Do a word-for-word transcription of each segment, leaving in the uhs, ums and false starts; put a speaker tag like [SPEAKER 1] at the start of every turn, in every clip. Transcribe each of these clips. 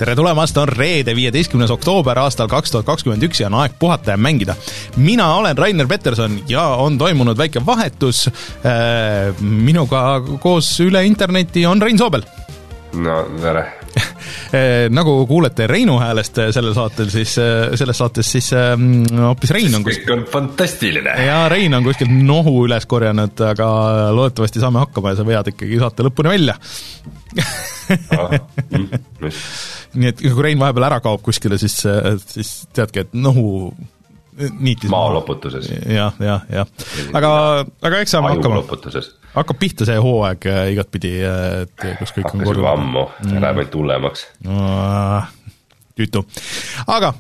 [SPEAKER 1] tere tulemast, on reede, viieteistkümnes oktoober aastal kaks tuhat kakskümmend üks ja on aeg puhata ja mängida. Mina olen Rainer Peterson ja on toimunud väike vahetus. Minuga koos üle interneti on Rein Soobel.
[SPEAKER 2] No, tere.
[SPEAKER 1] Nagu kuulete Reinu häälest sellel saatel, siis selles saates siis hoopis Rein on
[SPEAKER 2] kuskil... Kõik on fantastiline.
[SPEAKER 1] Ja Rein on kuskil nohu üles korjanud, aga loodetavasti saame hakkama ja sa vead ikkagi saate lõpuni välja.
[SPEAKER 2] ah, mm,
[SPEAKER 1] nii et kui Rein vahepeal ära kaob kuskile, siis, siis teadki, et nohu niitis
[SPEAKER 2] maa loputuses.
[SPEAKER 1] Jah, jah, jah. Aga, aga eks saame hakkama. Hakkab pihta see hooaeg igat pidi, et kus kõik
[SPEAKER 2] Hakkas on korda. Hakkas juba ammu, läheb ainult hullemaks.
[SPEAKER 1] No, tüütu. Aga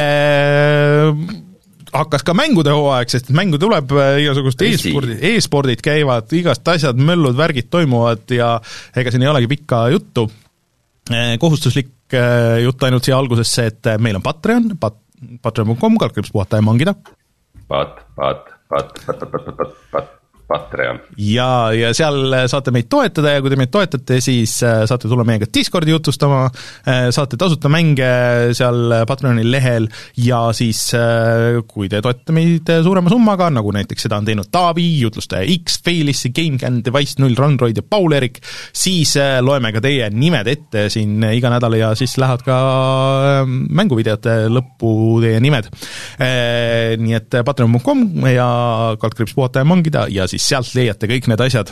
[SPEAKER 1] äh, hakkas ka mängude hooaeg, sest mängu tuleb igasugust e-spordid, e-spordid käivad, igast asjad, möllud, värgid toimuvad ja ega siin ei olegi pikka juttu. Kohustuslik jutt ainult siia alguses see, et meil on Patreon, pat, patreon punkt com, kalkriips puhata ja mangida.
[SPEAKER 2] Pat, pat, pat, pat, pat, pat, pat, pat. Patreon.
[SPEAKER 1] Ja, ja seal saate meid toetada ja kui te meid toetate, siis saate tulla meiega Discordi jutustama, saate tasuta mänge seal Patreoni lehel ja siis kui te toetate meid suurema summaga, nagu näiteks seda on teinud Taavi, jutlustaja X, Failissi, GameCAN, Device null, Randroid ja Paul-Erik, siis loeme ka teie nimed ette siin iga nädal ja siis lähevad ka mänguvideote lõppu teie nimed. Nii et patreon punkt com ja kalkriips puhata ja mangida ja siis sealt leiate kõik need asjad.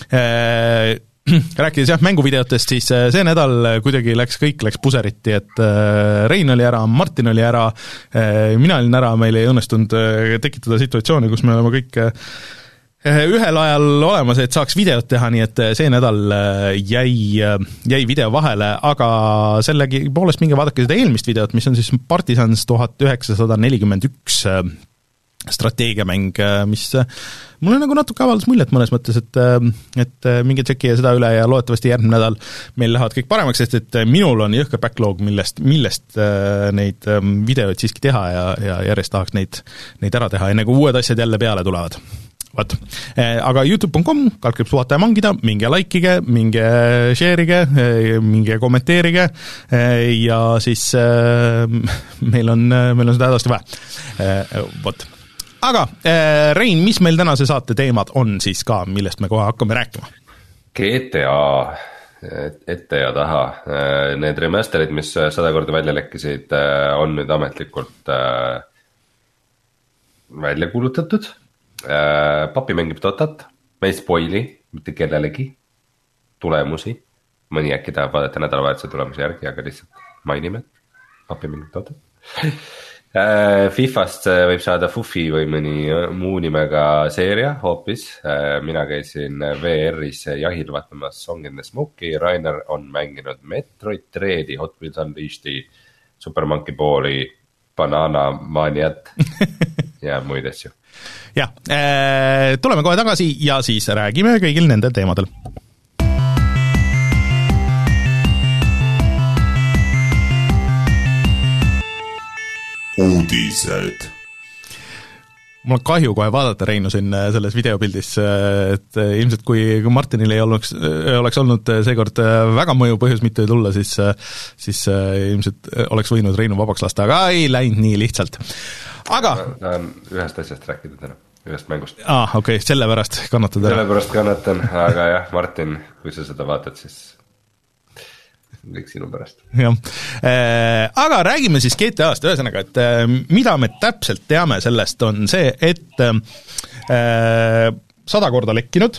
[SPEAKER 1] Rääkides jah mänguvideotest, siis see nädal kuidagi läks, kõik läks puseriti, et Rein oli ära, Martin oli ära, mina olin ära, meil ei õnnestunud tekitada situatsiooni, kus me oleme kõik ühel ajal olemas, et saaks videot teha, nii et see nädal jäi, jäi video vahele, aga sellegi poolest minge vaadake seda eelmist videot, mis on siis Partisans tuhat üheksasada nelikümmend üks strateegiamäng, mis mulle nagu natuke avaldas muljet mõnes mõttes, et, et minge tšekki seda üle ja loodetavasti järgmine nädal meil lähevad kõik paremaks, sest et minul on jõhker backlog, millest, millest neid videoid siiski teha ja, ja järjest tahaks neid, neid ära teha, enne kui uued asjad jälle peale tulevad. Vaat. Aga youtube punkt com, kalkriips puhata ja mangida, minge likeige, minge share'ige, minge kommenteerige ja siis meil on, meil on seda hädasti vaja. Vot. Aga Rein, mis meil tänase saate teemad on siis ka, millest me kohe hakkame rääkima?
[SPEAKER 2] G T A ette ja taha. Need remasterid, mis sada korda välja lekkisid, on nüüd ametlikult välja kuulutatud. Papi mängib Dotat, me ei spoili mitte kellelegi tulemusi. Mõni äkki tahab vaadata nädalavahetuse tulemusi järgi, aga lihtsalt mainime. Papi mängib Dotat. Fifast võib saada Fufi või mõni muu nimega seeria hoopis. Mina käisin V R-is jahil vaatamas Song in the Smoke'i, Rainer on mänginud Metroid Dreadi, Hot Wheels Unleashed'i, Super Monkey Balli, Banana Maniat ja muid asju.
[SPEAKER 1] Ja, tuleme kohe tagasi ja siis räägime kõigil nendel teemadel.
[SPEAKER 3] Uudised.
[SPEAKER 1] Mul on kahju kohe vaadata Reinu siin selles videopildis, et ilmselt kui Martinil ei oleks, oleks olnud seekord väga mõju põhjus mitte tulla, siis, siis ilmselt oleks võinud Reinu vabaks lasta, aga ei läinud nii lihtsalt. Aga
[SPEAKER 2] tahan ühest asjast rääkida täna, ühest mängust.
[SPEAKER 1] Ah, okei, okay, sellepärast kannatad ära.
[SPEAKER 2] Sellepärast kannatan, aga jah, Martin, kui sa seda vaatad, siis kõik sinu pärast.
[SPEAKER 1] Jah. Aga räägime siis G T A-st, ühesõnaga, et mida me täpselt teame sellest on see, et sada korda lekkinud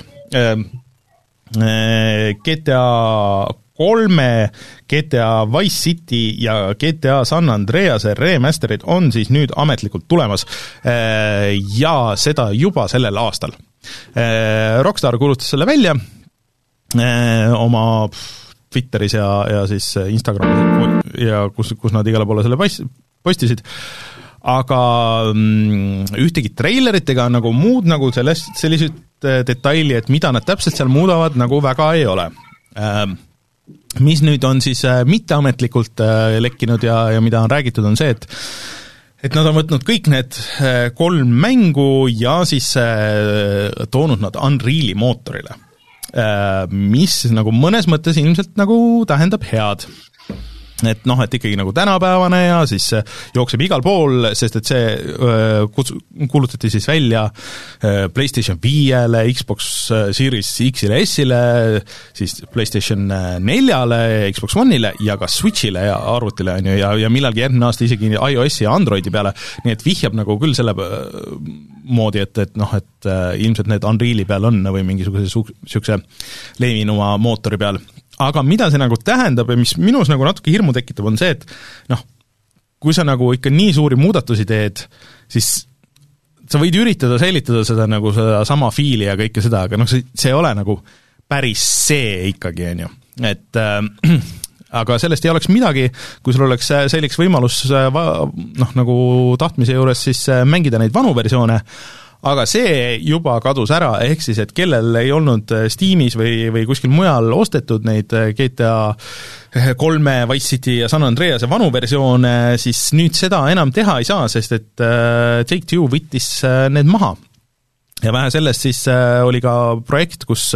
[SPEAKER 1] G T A kolme, G T A Vice City ja G T A San Andrease remasterid on siis nüüd ametlikult tulemas ja seda juba sellel aastal. Rockstar kuulutas selle välja oma Twitteris ja, ja siis Instagram ja kus, kus nad igale poole selle postisid, aga ühtegi trailerit ega nagu muud nagu sellest, sellised detaili, et mida nad täpselt seal muudavad, nagu väga ei ole. Mis nüüd on siis mitteametlikult lekkinud ja, ja mida on räägitud, on see, et et nad on võtnud kõik need kolm mängu ja siis toonud nad Unreali mootorile, mis nagu mõnes mõttes ilmselt nagu tähendab head. et noh, et ikkagi nagu tänapäevane ja siis jookseb igal pool, sest et see kuts-, kuulutati siis välja PlayStation viiele, Xbox Series X-ile, S-ile, siis PlayStation neljale, Xbox One'ile ja ka Switchile ja arvutile, on ju, ja, ja millalgi järgmine aasta isegi iOS-i ja Androidi peale, nii et vihjab nagu küll selle moodi, et, et noh, et ilmselt need Unreali peal on või mingisuguse su-, sukse levinuma mootori peal. Aga mida see nagu tähendab ja mis minus nagu natuke hirmu tekitab, on see, et noh, kui sa nagu ikka nii suuri muudatusi teed, siis sa võid üritada säilitada seda nagu seda sama fiili ja kõike seda, aga noh, see, see ei ole nagu päris see ikkagi, on ju. Et äh, aga sellest ei oleks midagi, kui sul oleks selliks võimalus noh, nagu tahtmise juures siis mängida neid vanu versioone, aga see juba kadus ära, ehk siis, et kellel ei olnud Steamis või, või kuskil mujal ostetud neid G T A kolme, Vice City ja San Andrease vanu versioone, siis nüüd seda enam teha ei saa, sest et Take-Two võttis need maha. Ja vähe sellest siis oli ka projekt, kus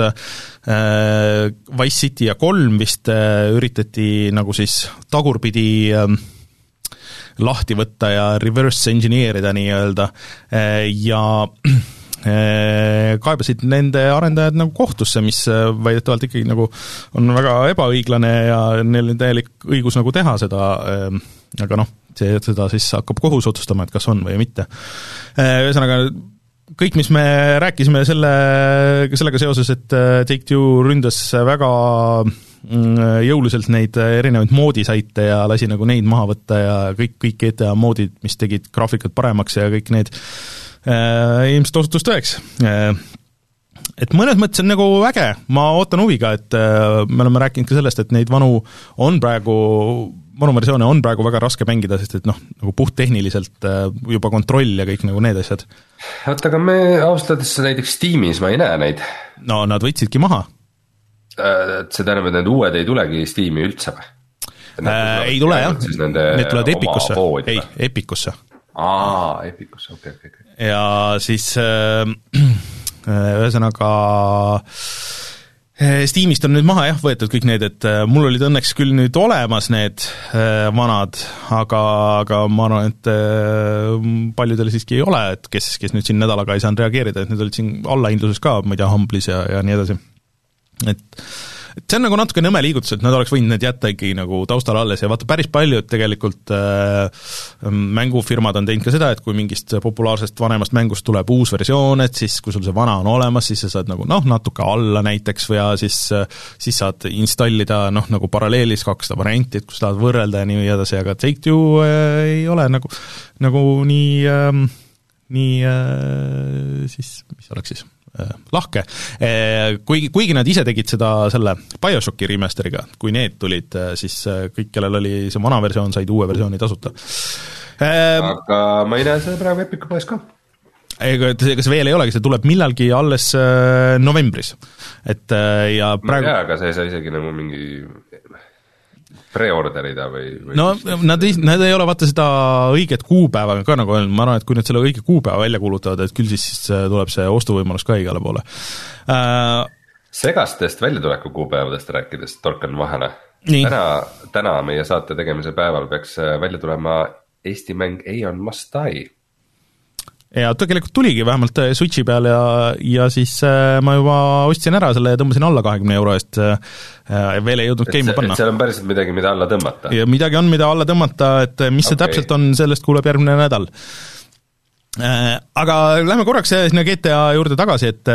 [SPEAKER 1] Vice City ja kolm vist üritati nagu siis tagurpidi lahti võtta ja reverse engineerida nii-öelda ja kaebasid nende arendajad nagu kohtusse, mis väidetavalt ikkagi nagu on väga ebaõiglane ja neil on täielik õigus nagu teha seda, aga noh, see, seda siis hakkab kohus otsustama, et kas on või mitte. Ühesõnaga, kõik, mis me rääkisime selle, sellega seoses, et Take-Two ründas väga jõuliselt neid erinevaid moodisaite ja lasi nagu neid maha võtta ja kõik, kõik G T A moodid, mis tegid graafikat paremaks ja kõik need äh, ilmselt osutus tõeks. Äh, et mõnes mõttes on nagu äge, ma ootan huviga, et äh, me oleme rääkinud ka sellest, et neid vanu on praegu, vanu versioone on praegu väga raske mängida, sest et noh, nagu puhttehniliselt äh, juba kontroll ja kõik nagu need asjad.
[SPEAKER 2] Oota, aga me austades näiteks Steamis ma ei näe neid.
[SPEAKER 1] No nad võtsidki maha.
[SPEAKER 2] Et see tähendab, et need uued ei tulegi Steam'i üldse või?
[SPEAKER 1] Äh, ei tule jah, need tulevad Epicusse, ei, Epicusse.
[SPEAKER 2] Aa, Epicusse, okei, okei, okei.
[SPEAKER 1] Ja siis äh, ühesõnaga Steamist on nüüd maha jah võetud kõik need, et mul olid õnneks küll nüüd olemas need äh, vanad, aga, aga ma arvan, et äh, paljudel siiski ei ole, et kes, kes nüüd siin nädalaga ei saanud reageerida, et need olid siin allahindluses ka, ma ei tea, Humblis ja, ja nii edasi. Et, et see on nagu natuke nõme liigutus, et nad oleks võinud need jätta ikkagi nagu taustal alles ja vaata päris paljud tegelikult äh, mängufirmad on teinud ka seda, et kui mingist populaarsest vanemast mängust tuleb uus versioon, et siis kui sul see vana on olemas, siis sa saad nagu noh, natuke alla näiteks või ja siis, siis saad installida noh, nagu paralleelis kaks varianti, et kus tahad võrrelda ja nii edasi, aga Take-Two äh, ei ole nagu, nagu nii äh, nii äh, siis, mis oleks siis lahke, kuigi, kuigi nad ise tegid seda selle BioShocki remasteri-ga, kui need tulid, siis kõik, kellel oli see vana versioon, said uue versiooni tasuta.
[SPEAKER 2] Aga ma ei näe seda praegu Epicu poes ka.
[SPEAKER 1] Ega see veel ei olegi, see tuleb millalgi alles novembris. Et ja praegu...
[SPEAKER 2] Ma ei tea, aga see ei saa isegi nagu mingi pre-orderida või, või
[SPEAKER 1] no nad ei, nad ei ole vaata seda õiget kuupäeva ka nagu öelnud, ma arvan, et kui nad selle õige kuupäeva välja kuulutavad, et küll siis, siis tuleb see ostuvõimalus ka igale poole äh,.
[SPEAKER 2] Segastest väljatuleku kuupäevadest rääkides, torkan vahele. Täna, täna meie saate tegemise päeval peaks välja tulema Eesti mäng Aeon Must Die.
[SPEAKER 1] Ja tegelikult tuligi vähemalt Switchi peal ja, ja siis äh, ma juba ostsin ära selle ja tõmbasin alla kahekümne euro eest äh, veel ei jõudnud keima panna.
[SPEAKER 2] Seal on päriselt midagi, mida alla tõmmata?
[SPEAKER 1] Ja midagi on, mida alla tõmmata, et mis okay. See täpselt on, sellest kuuleb järgmine nädal. Äh, aga lähme korraks sinna G T A juurde tagasi, et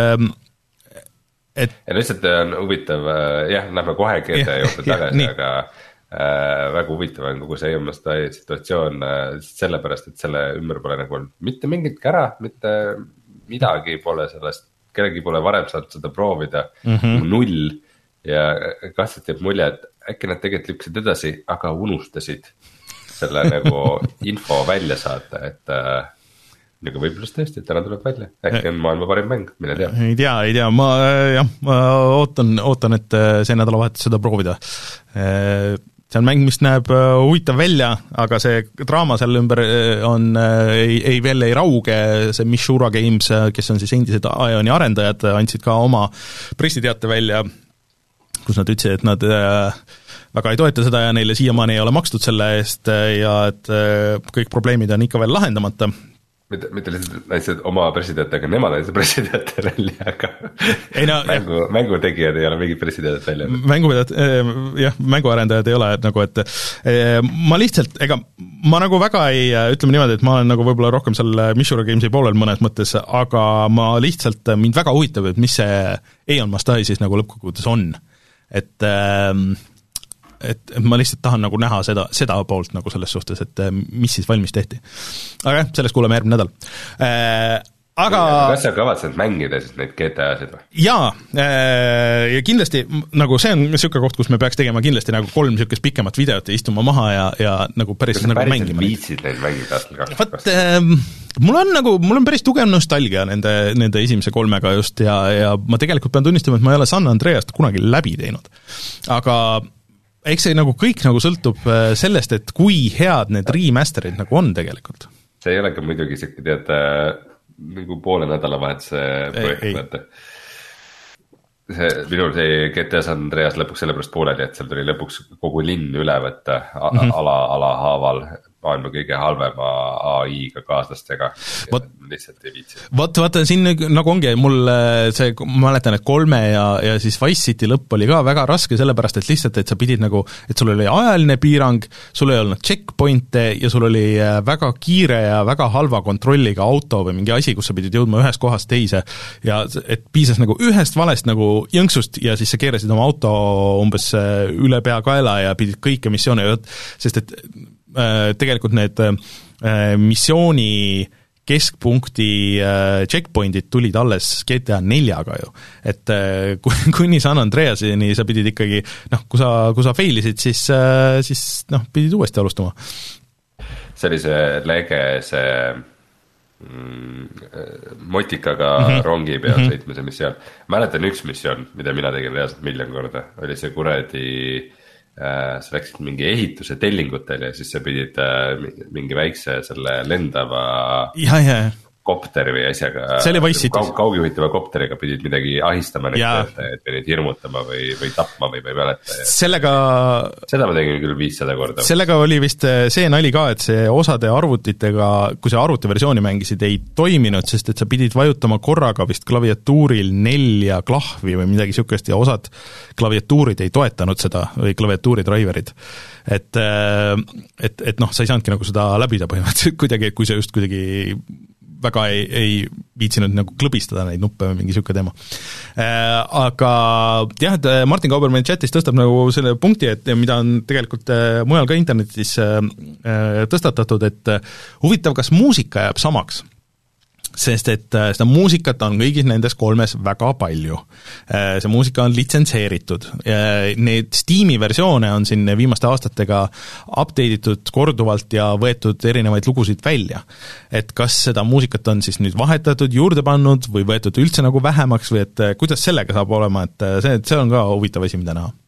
[SPEAKER 1] et
[SPEAKER 2] ja lihtsalt on huvitav, jah, lähme kohe G T A juurde tagasi, aga Äh, väga huvitav on kogu see Aeon Must Die situatsioon äh, sellepärast, et selle ümber pole nagu mitte mingit kära, mitte midagi pole sellest, kellegi pole varem saanud seda proovida, mm -hmm. null ja kahtselt jääb mulje, et äkki nad tegelikult lükkasid edasi, aga unustasid selle nagu info välja saata, et äh, nagu võib-olla tõesti, et täna tuleb välja, äkki on maailma parim mäng, mine tea.
[SPEAKER 1] Ei tea, ei tea, ma jah, ma ootan, ootan, et see nädalavahetus seda proovida. See on mäng, mis näeb huvitav välja, aga see draama seal ümber on, ei, ei veel ei rauge, see Mishura Games, kes on siis endised Aeoni arendajad, andsid ka oma pressiteate välja, kus nad ütlesid, et nad väga ei toeta seda ja neile siiamaani ei ole makstud selle eest ja et kõik probleemid on ikka veel lahendamata.
[SPEAKER 2] mitte, mitte lihtsalt näitasid oma presidenti, aga nemad näitasid presidenti välja, aga ei, no, mängu, mängutegijad ei ole mingid presidendid välja.
[SPEAKER 1] Mängupidajad, jah, mänguarendajad ei ole, et nagu, et ma lihtsalt, ega ma nagu väga ei, ütleme niimoodi, et ma olen nagu võib-olla rohkem seal Mishura Gamesi poolel mõnes mõttes, aga ma lihtsalt, mind väga huvitab, et mis see Eon Mastai siis nagu lõppkokkuvõttes on. Et et, et ma lihtsalt tahan nagu näha seda, seda poolt nagu selles suhtes, et mis siis valmis tehti. Aga jah, sellest kuuleme järgmine nädal. Äh, aga
[SPEAKER 2] kas sa kavatsed mängida siis neid G T A-sid või?
[SPEAKER 1] Jaa, äh, ja kindlasti nagu see on niisugune koht, kus me peaks tegema kindlasti nagu kolm niisugust pikemat videot ja istuma maha ja, ja nagu päris
[SPEAKER 2] kas
[SPEAKER 1] nagu
[SPEAKER 2] päris
[SPEAKER 1] mängima.
[SPEAKER 2] Kas sa viitsid neid mängida aastal kaks tuhat
[SPEAKER 1] kakskümmend? Äh, mul on nagu, mul on päris tugev nostalgia nende, nende esimese kolmega just ja, ja ma tegelikult pean tunnistama, et ma ei ole San Andreast kunagi läbi teinud. Aga eks see nagu kõik nagu sõltub sellest, et kui head need remasterid nagu on tegelikult.
[SPEAKER 2] See ei ole ka muidugi siuke, tead, nagu poole nädalavahetuse projekt. See, minul see G T A San Andreas lõpuks sellepärast pooleli, et seal tuli lõpuks kogu linn üle võtta a- mm -hmm. ala, ala haaval maailma kõige halvema A I-ga kaaslastega.
[SPEAKER 1] Võt,
[SPEAKER 2] lihtsalt ei viitsi.
[SPEAKER 1] Vaata, vaata siin nagu ongi, mul see, ma mäletan, et kolme ja, ja siis Vice City lõpp oli ka väga raske, sellepärast et lihtsalt, et sa pidid nagu, et sul oli ajaline piirang, sul ei olnud checkpointe ja sul oli väga kiire ja väga halva kontrolliga auto või mingi asi, kus sa pidid jõudma ühest kohast teise ja et piisas nagu ühest valest nagu jõnksust ja siis sa keerasid oma auto umbes üle pea kaela ja pidid kõike missioone, sest et tegelikult need missiooni keskpunkti checkpointid tulid alles G T A neljaga ju, et kuni San Andreasini sa pidid ikkagi, noh, kui sa, kui sa failisid, siis, siis noh, pidid uuesti alustama.
[SPEAKER 2] See oli see lege, see mm, motikaga mm -hmm. rongi peal mm -hmm. sõitmise missioon. Mäletan üks missioon, mida mina tegin reaalselt miljon korda, oli see kuradi sa läksid mingi ehituse tellingutel ja siis sa pidid mingi väikse selle lendava
[SPEAKER 1] ja, ja.
[SPEAKER 2] kopteri või asjaga, kaug, kaugjuhitava kopteriga pidid midagi ahistama, et neid hirmutama või, või tapma või, või mäleta.
[SPEAKER 1] Sellega,
[SPEAKER 2] seda ma tegin küll viissada korda.
[SPEAKER 1] Sellega oli vist see nali ka, et see osade arvutitega, kui sa arvutiversiooni mängisid, ei toiminud, sest et sa pidid vajutama korraga vist klaviatuuril nelja klahvi või midagi niisugust ja osad klaviatuurid ei toetanud seda või klaviatuuri driverid. Et, et, et noh, sa ei saanudki nagu seda läbida põhimõtteliselt kuidagi, kui sa just kuidagi väga ei, ei viitsinud nagu klõbistada neid nuppe või mingi niisugune teema. Äh, aga jah, et Martin Kauber meil chatis tõstab nagu selle punkti, et mida on tegelikult äh, mujal ka internetis äh, tõstatatud, et äh, huvitav, kas muusika jääb samaks. Sest et seda muusikat on kõigis nendes kolmes väga palju. See muusika on litsenseeritud. Need Steam'i versioone on siin viimaste aastatega update'itud korduvalt ja võetud erinevaid lugusid välja. Et kas seda muusikat on siis nüüd vahetatud, juurde pannud või võetud üldse nagu vähemaks või et kuidas sellega saab olema, et see, see on ka huvitav asi, mida näha.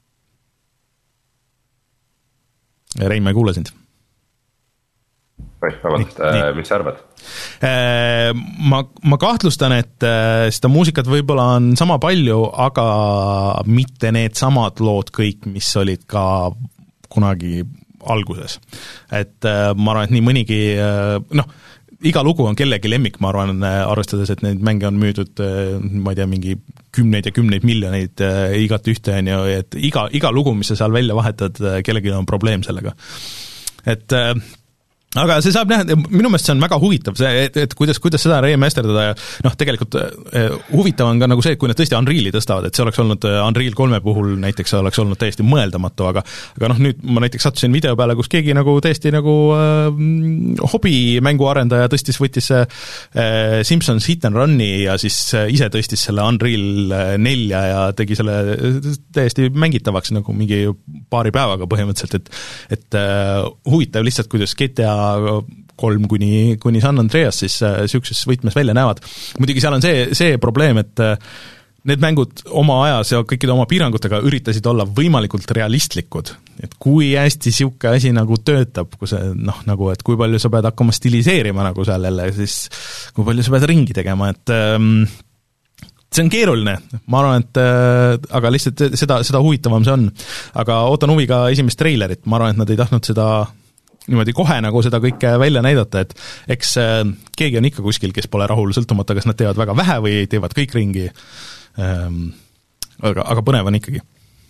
[SPEAKER 1] Rein, ma ei kuule sind.
[SPEAKER 2] Või, vabandust, mis sa arvad?
[SPEAKER 1] Ma, ma kahtlustan, et seda muusikat võib-olla on sama palju, aga mitte need samad lood kõik, mis olid ka kunagi alguses. Et ma arvan, et nii mõnigi, noh, iga lugu on kellegi lemmik, ma arvan, arvestades, et neid mänge on müüdud, ma ei tea, mingi kümneid ja kümneid miljoneid igat ühte, on ju, et iga, iga lugu, mis sa seal välja vahetad, kellelgi on probleem sellega. Et aga see saab näha, minu meelest see on väga huvitav, see, et, et kuidas, kuidas seda remasterdada ja noh, tegelikult eh, huvitav on ka nagu see, et kui nad tõesti Unreali tõstavad, et see oleks olnud Unreal kolme puhul näiteks oleks olnud täiesti mõeldamatu, aga aga noh, nüüd ma näiteks sattusin video peale, kus keegi nagu täiesti nagu äh, hobimänguarendaja tõstis, võttis äh, Simpsons Hit and Run'i ja siis äh, ise tõstis selle Unreal nelja ja tegi selle täiesti mängitavaks nagu mingi paari päevaga põhimõtteliselt, et et äh, huvitav lihtsalt, kuidas G T A kolm kuni, kuni San Andreas siis niisuguses võtmes välja näevad. Muidugi seal on see, see probleem, et need mängud oma ajas ja kõikide oma piirangutega üritasid olla võimalikult realistlikud. Et kui hästi niisugune asi nagu töötab, kui see, noh, nagu, et kui palju sa pead hakkama stiliseerima nagu seal jälle, siis kui palju sa pead ringi tegema, et ähm, see on keeruline, ma arvan, et äh, aga lihtsalt seda, seda huvitavam see on. Aga ootan huviga esimest treilerit, ma arvan, et nad ei tahtnud seda niimoodi kohe nagu seda kõike välja näidata, et eks äh, keegi on ikka kuskil, kes pole rahul, sõltumata, kas nad teevad väga vähe või teevad kõik ringi, ähm, aga, aga põnev on ikkagi.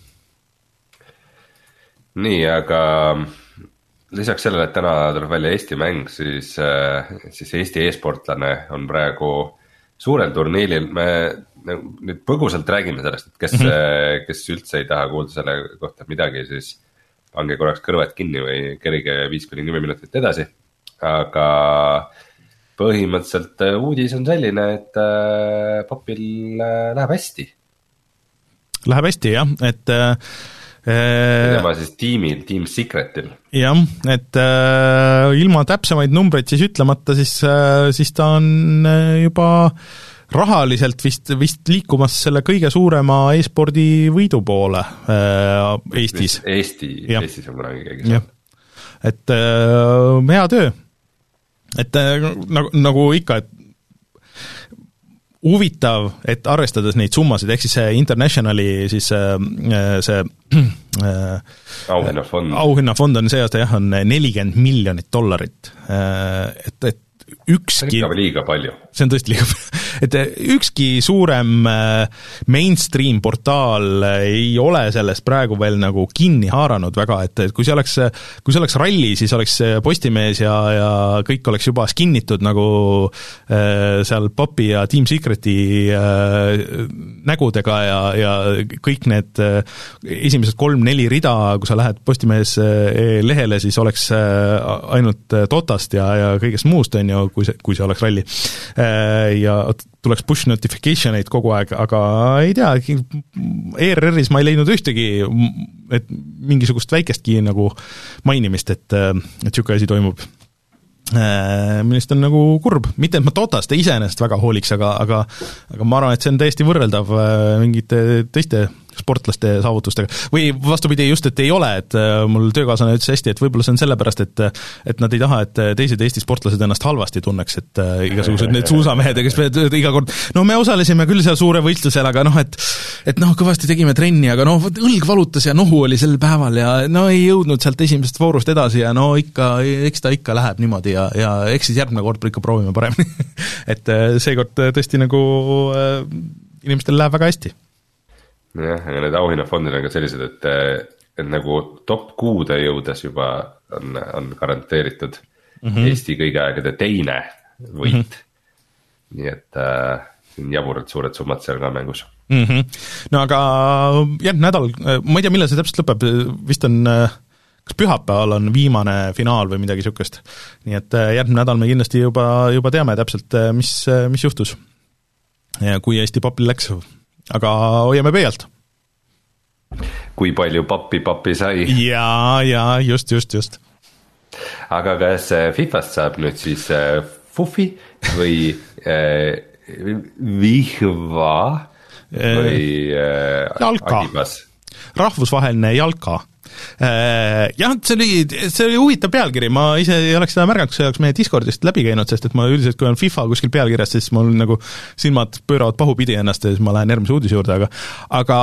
[SPEAKER 2] Nii, aga lisaks sellele, et täna tuleb välja Eesti mäng, siis, siis Eesti e-sportlane on praegu suurel turniilil, me nüüd põgusalt räägime sellest, et kes, mm-hmm. kes üldse ei taha kuulda selle kohta midagi, siis pange korraks kõrvad kinni või kerige viis kuni kümme minutit edasi, aga põhimõtteliselt uudis on selline, et Popil läheb hästi.
[SPEAKER 1] Läheb hästi, jah, et
[SPEAKER 2] tema siis tiimil, Team Secretil.
[SPEAKER 1] Jah, et äh, ilma täpsemaid numbreid siis ütlemata, siis, äh, siis ta on juba rahaliselt vist, vist liikumas selle kõige suurema e-spordi võidu poole äh, Eestis.
[SPEAKER 2] Eesti, Eestis on kunagi keegi saanud.
[SPEAKER 1] Et äh, hea töö. Et äh, nagu, nagu ikka, et huvitav, et arvestades neid summasid, ehk siis see Internationali siis see
[SPEAKER 2] auhinnafond.
[SPEAKER 1] auhinnafond on see aasta jah, on nelikümmend miljonit dollarit, et, et ükski,
[SPEAKER 2] see on liiga palju.
[SPEAKER 1] See on tõesti liiga palju, et ükski suurem mainstream portaal ei ole sellest praegu veel nagu kinni haaranud väga, et, et kui see oleks, kui see oleks ralli, siis oleks Postimees ja, ja kõik oleks juba skinnitud nagu äh, seal Popi ja Team Secreti äh, nägudega ja, ja kõik need äh, esimesed kolm-neli rida, kui sa lähed Postimees äh, lehele, siis oleks äh, ainult Dotast ja, ja kõigest muust, on ju, kui see, kui see oleks ralli. Ja tuleks push notification eid kogu aeg, aga ei tea, E R R-is ma ei leidnud ühtegi, et mingisugust väikestki nagu mainimist, et, et siuke asi toimub. Millest on nagu kurb. Mitte, et ma Dotast iseenesest väga hooliks, aga, aga, aga ma arvan, et see on täiesti võrreldav mingite teiste sportlaste saavutustega. Või vastupidi just, et ei ole, et mul töökaaslane ütles hästi, et võib-olla see on sellepärast, et, et nad ei taha, et teised Eesti sportlased ennast halvasti tunneks, et igasugused need suusamehed, kes me iga kord, no me osalesime küll seal suure võistlusel, aga noh, et, et noh, kõvasti tegime trenni, aga noh, õlg valutas ja nohu oli sel päeval ja no ei jõudnud sealt esimesest voorust edasi ja no ikka, eks ta ikka läheb niimoodi ja, ja eks siis järgmine kord ikka proovime paremini. Et seekord tõesti nagu inimestel läheb väga hästi.
[SPEAKER 2] Jah, aga need auhinnafondid on ka sellised, et, et nagu top kuude jõudes juba on, on garanteeritud mm-hmm. Eesti kõige aegade teine võit. Mm-hmm. Nii et äh, siin jaburalt suured summad seal ka mängus.
[SPEAKER 1] Mm-hmm. No aga jah, nädal, ma ei tea, millal see täpselt lõpeb, vist on, kas pühapäeval on viimane finaal või midagi sükest. Nii et järgmine nädal me kindlasti juba, juba teame täpselt, mis, mis juhtus ja kui Eesti Popil läks. Aga hoiame peialt.
[SPEAKER 2] Kui palju pappi pappi sai.
[SPEAKER 1] Ja, ja, just, just, just.
[SPEAKER 2] Aga kas FIFAst saab nüüd siis äh, Fufi või äh, Vihva või äh,
[SPEAKER 1] Jalka.
[SPEAKER 2] Agibas?
[SPEAKER 1] Rahvusvaheline Jalka. Jah, see oli, see oli huvitav pealkiri, ma ise ei oleks seda märganud, kui see oleks meie Discordist läbi käinud, sest et ma üldiselt, kui on FIFA kuskil pealkirjast, siis mul nagu silmad pööravad pahupidi ennast ja siis ma lähen järgmise uudise juurde, aga, aga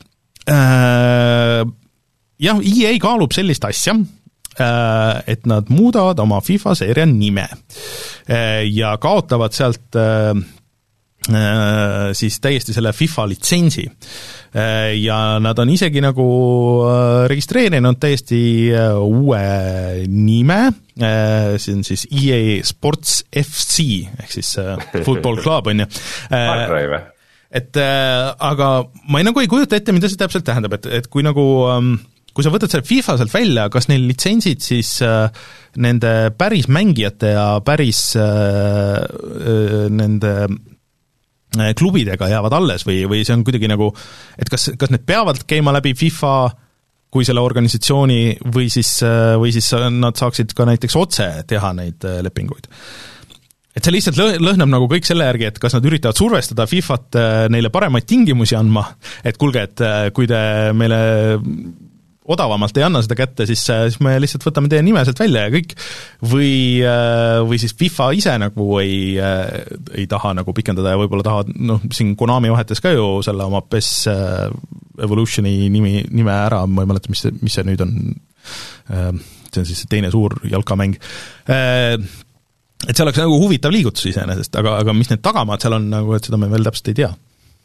[SPEAKER 1] äh, jah, E A kaalub sellist asja, äh, et nad muudavad oma FIFA seeria nime äh, ja kaotavad sealt äh, siis täiesti selle FIFA litsentsi ja nad on isegi nagu registreerinud täiesti uue nime, see on siis E A Sports F C ehk siis Football Club on ju. Et aga ma ei, nagu ei kujuta ette, mida see täpselt tähendab, et, et kui nagu kui sa võtad selle FIFA sealt välja, kas neil litsentsid siis nende päris mängijate ja päris nende klubidega jäävad alles või, või see on kuidagi nagu, et kas, kas need peavad käima läbi FIFA kui selle organisatsiooni või siis, või siis nad saaksid ka näiteks otse teha neid lepinguid. Et see lihtsalt lõhnab nagu kõik selle järgi, et kas nad üritavad survestada FIFAt neile paremaid tingimusi andma, et kuulge, et kui te meile odavamalt ei anna seda kätte, siis, siis me lihtsalt võtame teie nime sealt välja ja kõik, või, või siis FIFA ise nagu ei, ei taha nagu pikendada ja võib-olla tahavad, noh, siin Konami vahetas ka ju selle oma P E S Evolutioni nimi, nime ära, ma ei mäleta, mis see, mis see nüüd on, see on siis teine suur jalkamäng, et see oleks nagu huvitav liigutus iseenesest, aga, aga mis need tagamaad seal on, nagu, et seda me veel täpselt ei tea.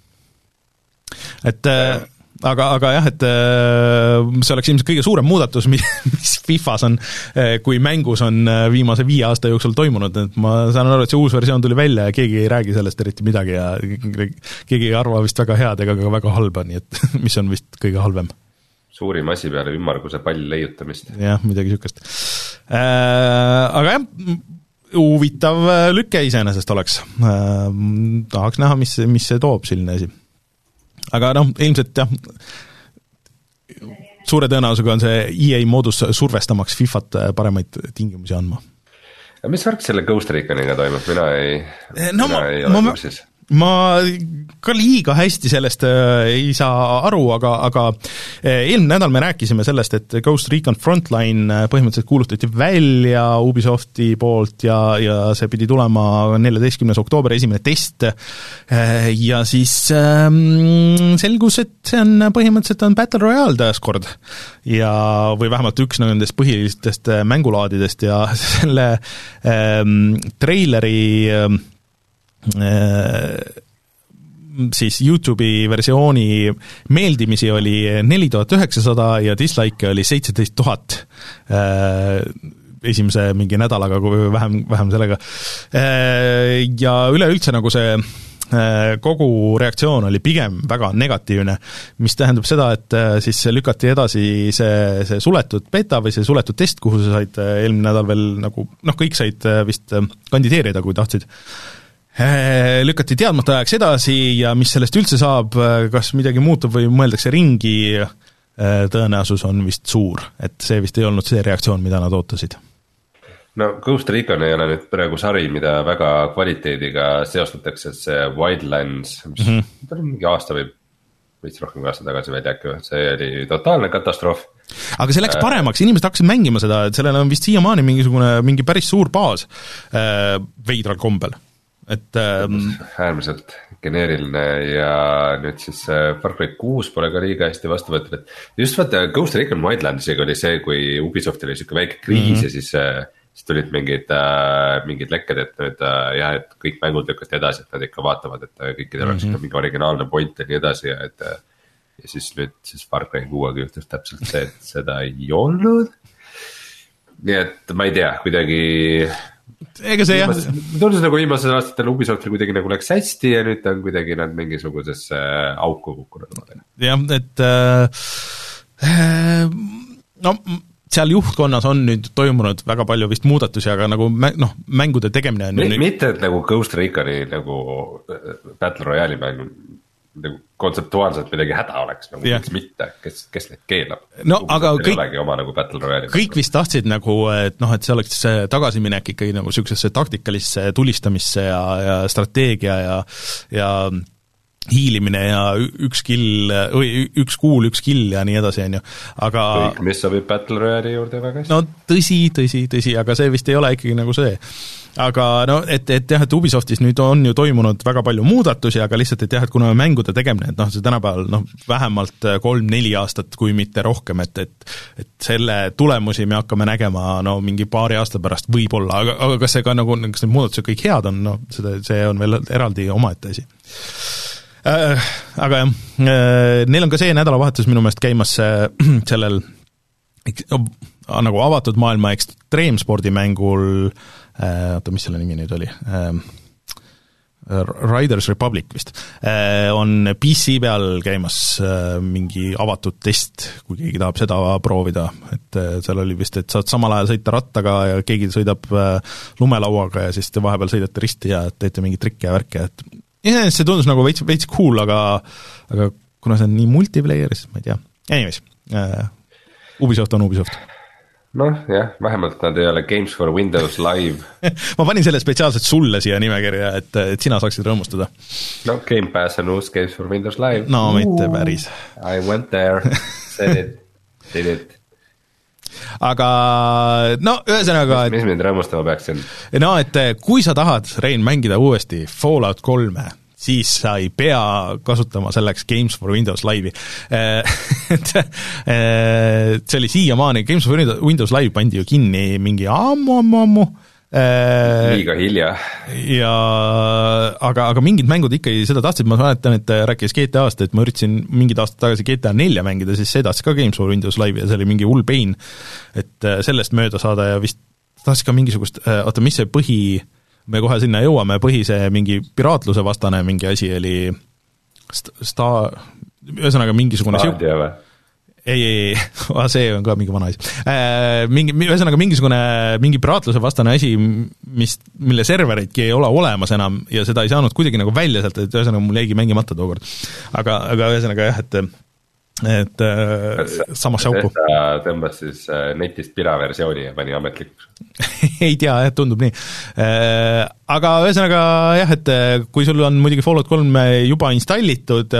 [SPEAKER 1] Et aga, aga jah, et see oleks ilmselt kõige suurem muudatus, mis FIFAs on, kui mängus on viimase viie aasta jooksul toimunud, et ma saan aru, et see uus versioon tuli välja ja keegi ei räägi sellest eriti midagi ja keegi ei arva vist väga head ega ka väga halba, nii et mis on vist kõige halvem.
[SPEAKER 2] Suurim asi peale ümmarguse palli leiutamist.
[SPEAKER 1] Jah, midagi sükest. Aga jah, huvitav lükke iseenesest oleks. Tahaks näha, mis, mis see toob selline asi. Aga noh, ilmselt jah, suure tõenäosusega on see E A moodus survestamaks FIFAt paremaid tingimusi andma.
[SPEAKER 2] Ja mis värk selle Ghost Reconiga toimub? Mina ei,
[SPEAKER 1] no,
[SPEAKER 2] mina
[SPEAKER 1] ma,
[SPEAKER 2] ei ole
[SPEAKER 1] ma,
[SPEAKER 2] kursis.
[SPEAKER 1] Ma ka liiga hästi sellest äh, ei saa aru, aga, aga äh, eelmine nädal me rääkisime sellest, et Ghost Recon Frontline äh, põhimõtteliselt kuulutati välja Ubisofti poolt ja, ja see pidi tulema neljateistkümnes oktoober esimene test äh, ja siis äh, selgus, et see on põhimõtteliselt on Battle Royale taaskord ja, või vähemalt üks nendest põhilistest äh, mängulaadidest ja selle äh, treileri äh, siis YouTube'i versiooni meeldimisi oli neli tuhat üheksasada ja dislike oli seitseteist tuhat esimese mingi nädalaga, kui vähem, vähem sellega. Ja üleüldse nagu see kogu reaktsioon oli pigem väga negatiivne, mis tähendab seda, et siis lükati edasi see, see suletud beta või see suletud test, kuhu sa said eelmine nädal veel nagu, noh, kõik said vist kandideerida, kui tahtsid. Lükati teadmata ajaks edasi ja mis sellest üldse saab, kas midagi muutub või mõeldakse ringi, tõenäosus on vist suur, et see vist ei olnud see reaktsioon, mida nad ootasid.
[SPEAKER 2] No Ghost Recon ei ole nüüd praegu sari, mida väga kvaliteediga seostatakse, see Wildlands, mis mm -hmm. oli mingi aasta või võits rohkem aasta tagasi välja äkki, see oli totaalne katastroof.
[SPEAKER 1] Aga see läks paremaks, inimesed hakkasid mängima seda, et sellel on vist siiamaani mingisugune, mingi päris suur baas veidral kombel. Et, ähm,
[SPEAKER 2] äärmiselt geneeriline ja nüüd siis Far Cry kuus pole ka liiga hästi vastu võetud, et just vaata Ghost Recon Wildlandsiga oli see, kui Ubisoft oli siuke väike kriis mm -hmm. ja siis, siis tulid mingid, äh, mingid lekked, et nüüd äh, jah, et kõik mängud lükkasti edasi, et nad ikka vaatavad, et kõikidel oleks mm -hmm. mingi originaalne point ja nii edasi ja et ja siis nüüd siis Far Cry kuuega juhtus täpselt see, et seda ei olnud. Nii et ma ei tea, kuidagi ega see jah. Tundus nagu viimasel aastatel Ubisoftil kuidagi nagu läks hästi ja nüüd on kuidagi nad mingisugusesse auku kukkunud.
[SPEAKER 1] Jah, et äh, no seal juhtkonnas on nüüd toimunud väga palju vist muudatusi, aga nagu noh, mängude tegemine on
[SPEAKER 2] M- nüüd... mitte, et nagu Ghost Reconi nagu Battle Royale'i mäng nagu kontseptuaalselt midagi häda oleks, nagu yeah. mitte, kes, kes neid keelab.
[SPEAKER 1] No, aga kõik,
[SPEAKER 2] oma, nagu
[SPEAKER 1] kõik vist tahtsid nagu, et noh, et see oleks see tagasiminek ikkagi nagu sellisesse taktikalisse tulistamisse ja, ja strateegia ja, ja hiilimine ja üks kill, üks kuul, üks kill ja nii edasi, on ju. Aga
[SPEAKER 2] kõik, mis sobib Battle Royale'i juurde väga hästi.
[SPEAKER 1] No tõsi, tõsi, tõsi, aga see vist ei ole ikkagi nagu see. Aga no, et, et jah, et Ubisoftis nüüd on ju toimunud väga palju muudatusi, aga lihtsalt, et jah, et kuna mängude tegemine, et noh, see tänapäeval noh, vähemalt kolm-neli aastat, kui mitte rohkem, et, et, et selle tulemusi me hakkame nägema no mingi paari aasta pärast võib-olla, aga, aga kas see ka nagu, kas need muudatused kõik head on, no seda, see on veel eraldi omaette asi. Äh, aga jah, äh, neil on ka see nädalavahetus minu meelest käimas äh, sellel äh, nagu avatud maailma ekstreemspordimängul äh, oota, mis selle nimi nüüd oli äh, Riders Republic vist äh, on P C peal käimas äh, mingi avatud test, kui keegi tahab seda proovida, et äh, seal oli vist, et saad samal ajal sõita rattaga ja keegi sõidab äh, lumelauaga ja siis te vahepeal sõidate risti ja teete mingi trikke ja värke, et ja see tundus nagu veits, veits cool, aga, aga kuna see on nii multiplayer, siis ma ei tea. Anyways, uh, Ubisoft on Ubisoft.
[SPEAKER 2] Noh, jah, vähemalt nad ei ole Games for Windows Live.
[SPEAKER 1] Ma panin selle spetsiaalselt sulle siia nimekirja, et, et sina saaksid rõõmustada.
[SPEAKER 2] No, Game Pass on uus Games for Windows Live.
[SPEAKER 1] No, mitte päris.
[SPEAKER 2] I went there, said it.
[SPEAKER 1] aga no ühesõnaga
[SPEAKER 2] mis, mis mind rõõmustama peaksin?
[SPEAKER 1] No et kui sa tahad, Rein, mängida uuesti Fallout kolme, siis sa ei pea kasutama selleks Games for Windows Live'i. et see oli siiamaani, Games for Windows Live pandi ju kinni mingi ammu, ammu, ammu.
[SPEAKER 2] Liiga hilja.
[SPEAKER 1] Ja aga, aga mingid mängud ikkagi seda tahtsid, ma mäletan, et rääkis G T A-st, et ma üritasin mingid aastad tagasi G T A nelja mängida, siis see tahtsid ka Games for Windows Live ja see oli mingi hull pain, et sellest mööda saada ja vist tahtsid ka mingisugust, oota, mis see põhi, me kohe sinna jõuame, põhi see mingi piraatluse vastane mingi asi oli sta-, ühesõnaga mingisugune
[SPEAKER 2] Stadia või?
[SPEAKER 1] ei, ei, ei, see on ka mingi vana asi. Mingi, ühesõnaga mingisugune, mingi piraatluse vastane asi, mis, mille servereidki ei ole olemas enam ja seda ei saanud kuidagi nagu välja sealt, et ühesõnaga mul jäigi mängimata tookord. Aga, aga ühesõnaga jah, et et samas auku.
[SPEAKER 2] Ta tõmbas siis netist piraversiooni ja pani ametlik.
[SPEAKER 1] ei tea, jah, tundub nii. Aga ühesõnaga jah, et kui sul on muidugi Fallout kolm juba installitud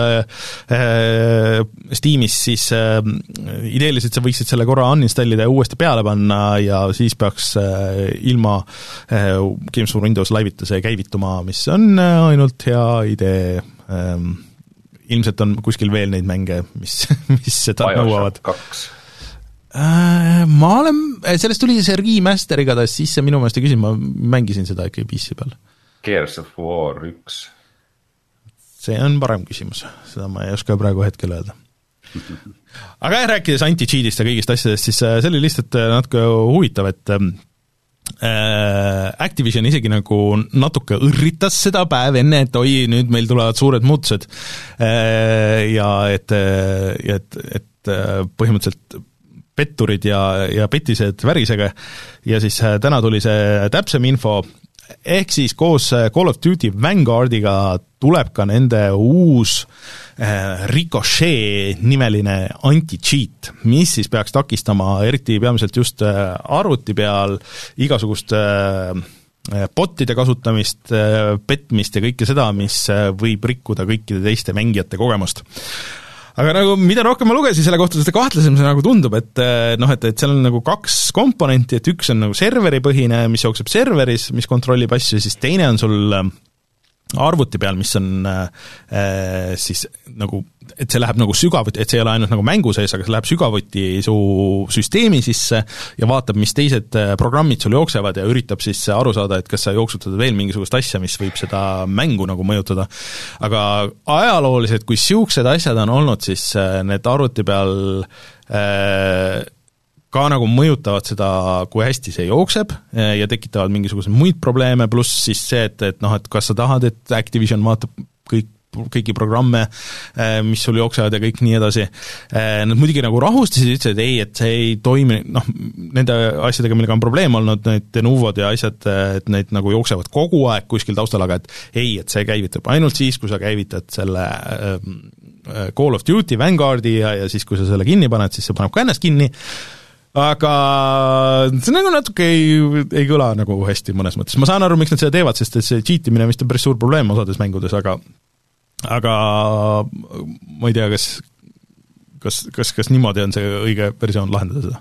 [SPEAKER 1] Steamis, siis ideeliselt sa võiksid selle korra uninstallida ja uuesti peale panna ja siis peaks ilma Games for Windows Live'ita see käivituma, mis on ainult hea idee. Ilmselt on kuskil veel neid mänge, mis, mis seda nõuavad. Ma olen, sellest tuli see remaster igatahes sisse minu meelest ja küsin, ma mängisin seda ikka P C peal.
[SPEAKER 2] Gears of War üks.
[SPEAKER 1] See on parem küsimus, seda ma ei oska praegu hetkel öelda. Aga rääkides anti-cheatist ja kõigist asjadest, siis see oli lihtsalt natuke huvitav, et Activision isegi nagu natuke õrritas seda päev enne, et oi, nüüd meil tulevad suured muutused ja et, ja et, et põhimõtteliselt petturid ja, ja petised värisega ja siis täna tuli see täpsem info, ehk siis koos Call of Duty Vanguardiga tuleb ka nende uus Ricochet nimeline anti-cheat, mis siis peaks takistama eriti peamiselt just arvuti peal igasugust botide kasutamist, petmist ja kõike seda, mis võib rikkuda kõikide teiste mängijate kogemust. Aga nagu mida rohkem ma lugesin selle kohta, seda kahtlesem see nagu tundub, et noh, et, et seal on nagu kaks komponenti, et üks on nagu serveripõhine, mis jookseb serveris, mis kontrollib asju, siis teine on sul arvuti peal, mis on äh, siis nagu, et see läheb nagu sügavuti, et see ei ole ainult nagu mängu sees, aga see läheb sügavuti su süsteemi sisse ja vaatab, mis teised programmid sul jooksevad ja üritab siis aru saada, et kas sa jooksutad veel mingisugust asja, mis võib seda mängu nagu mõjutada. Aga ajalooliselt, kui siuksed asjad on olnud, siis need arvuti peal äh, ka nagu mõjutavad seda, kui hästi see jookseb ja tekitavad mingisuguseid muid probleeme, pluss siis see, et, et noh, et kas sa tahad, et Activision vaatab kõik, kõiki programme, mis sul jooksevad ja kõik nii edasi. Nad muidugi nagu rahustasid, ütlesid, et ei, et see ei toimi, noh, nende asjadega, millega on probleem olnud, need Denuvod ja asjad, et need nagu jooksevad kogu aeg kuskil taustal, aga et ei, et see käivitub ainult siis, kui sa käivitad selle Call of Duty Vanguardi ja, ja siis, kui sa selle kinni paned, siis see paneb ka ennast kinni, aga see nagu natuke ei, ei kõla nagu hästi mõnes mõttes. Ma saan aru, miks nad seda teevad, sest see cheatimine vist on päris suur probleem osades mängudes, aga aga ma ei tea, kas, kas, kas, kas niimoodi on see õige versioon lahendada seda?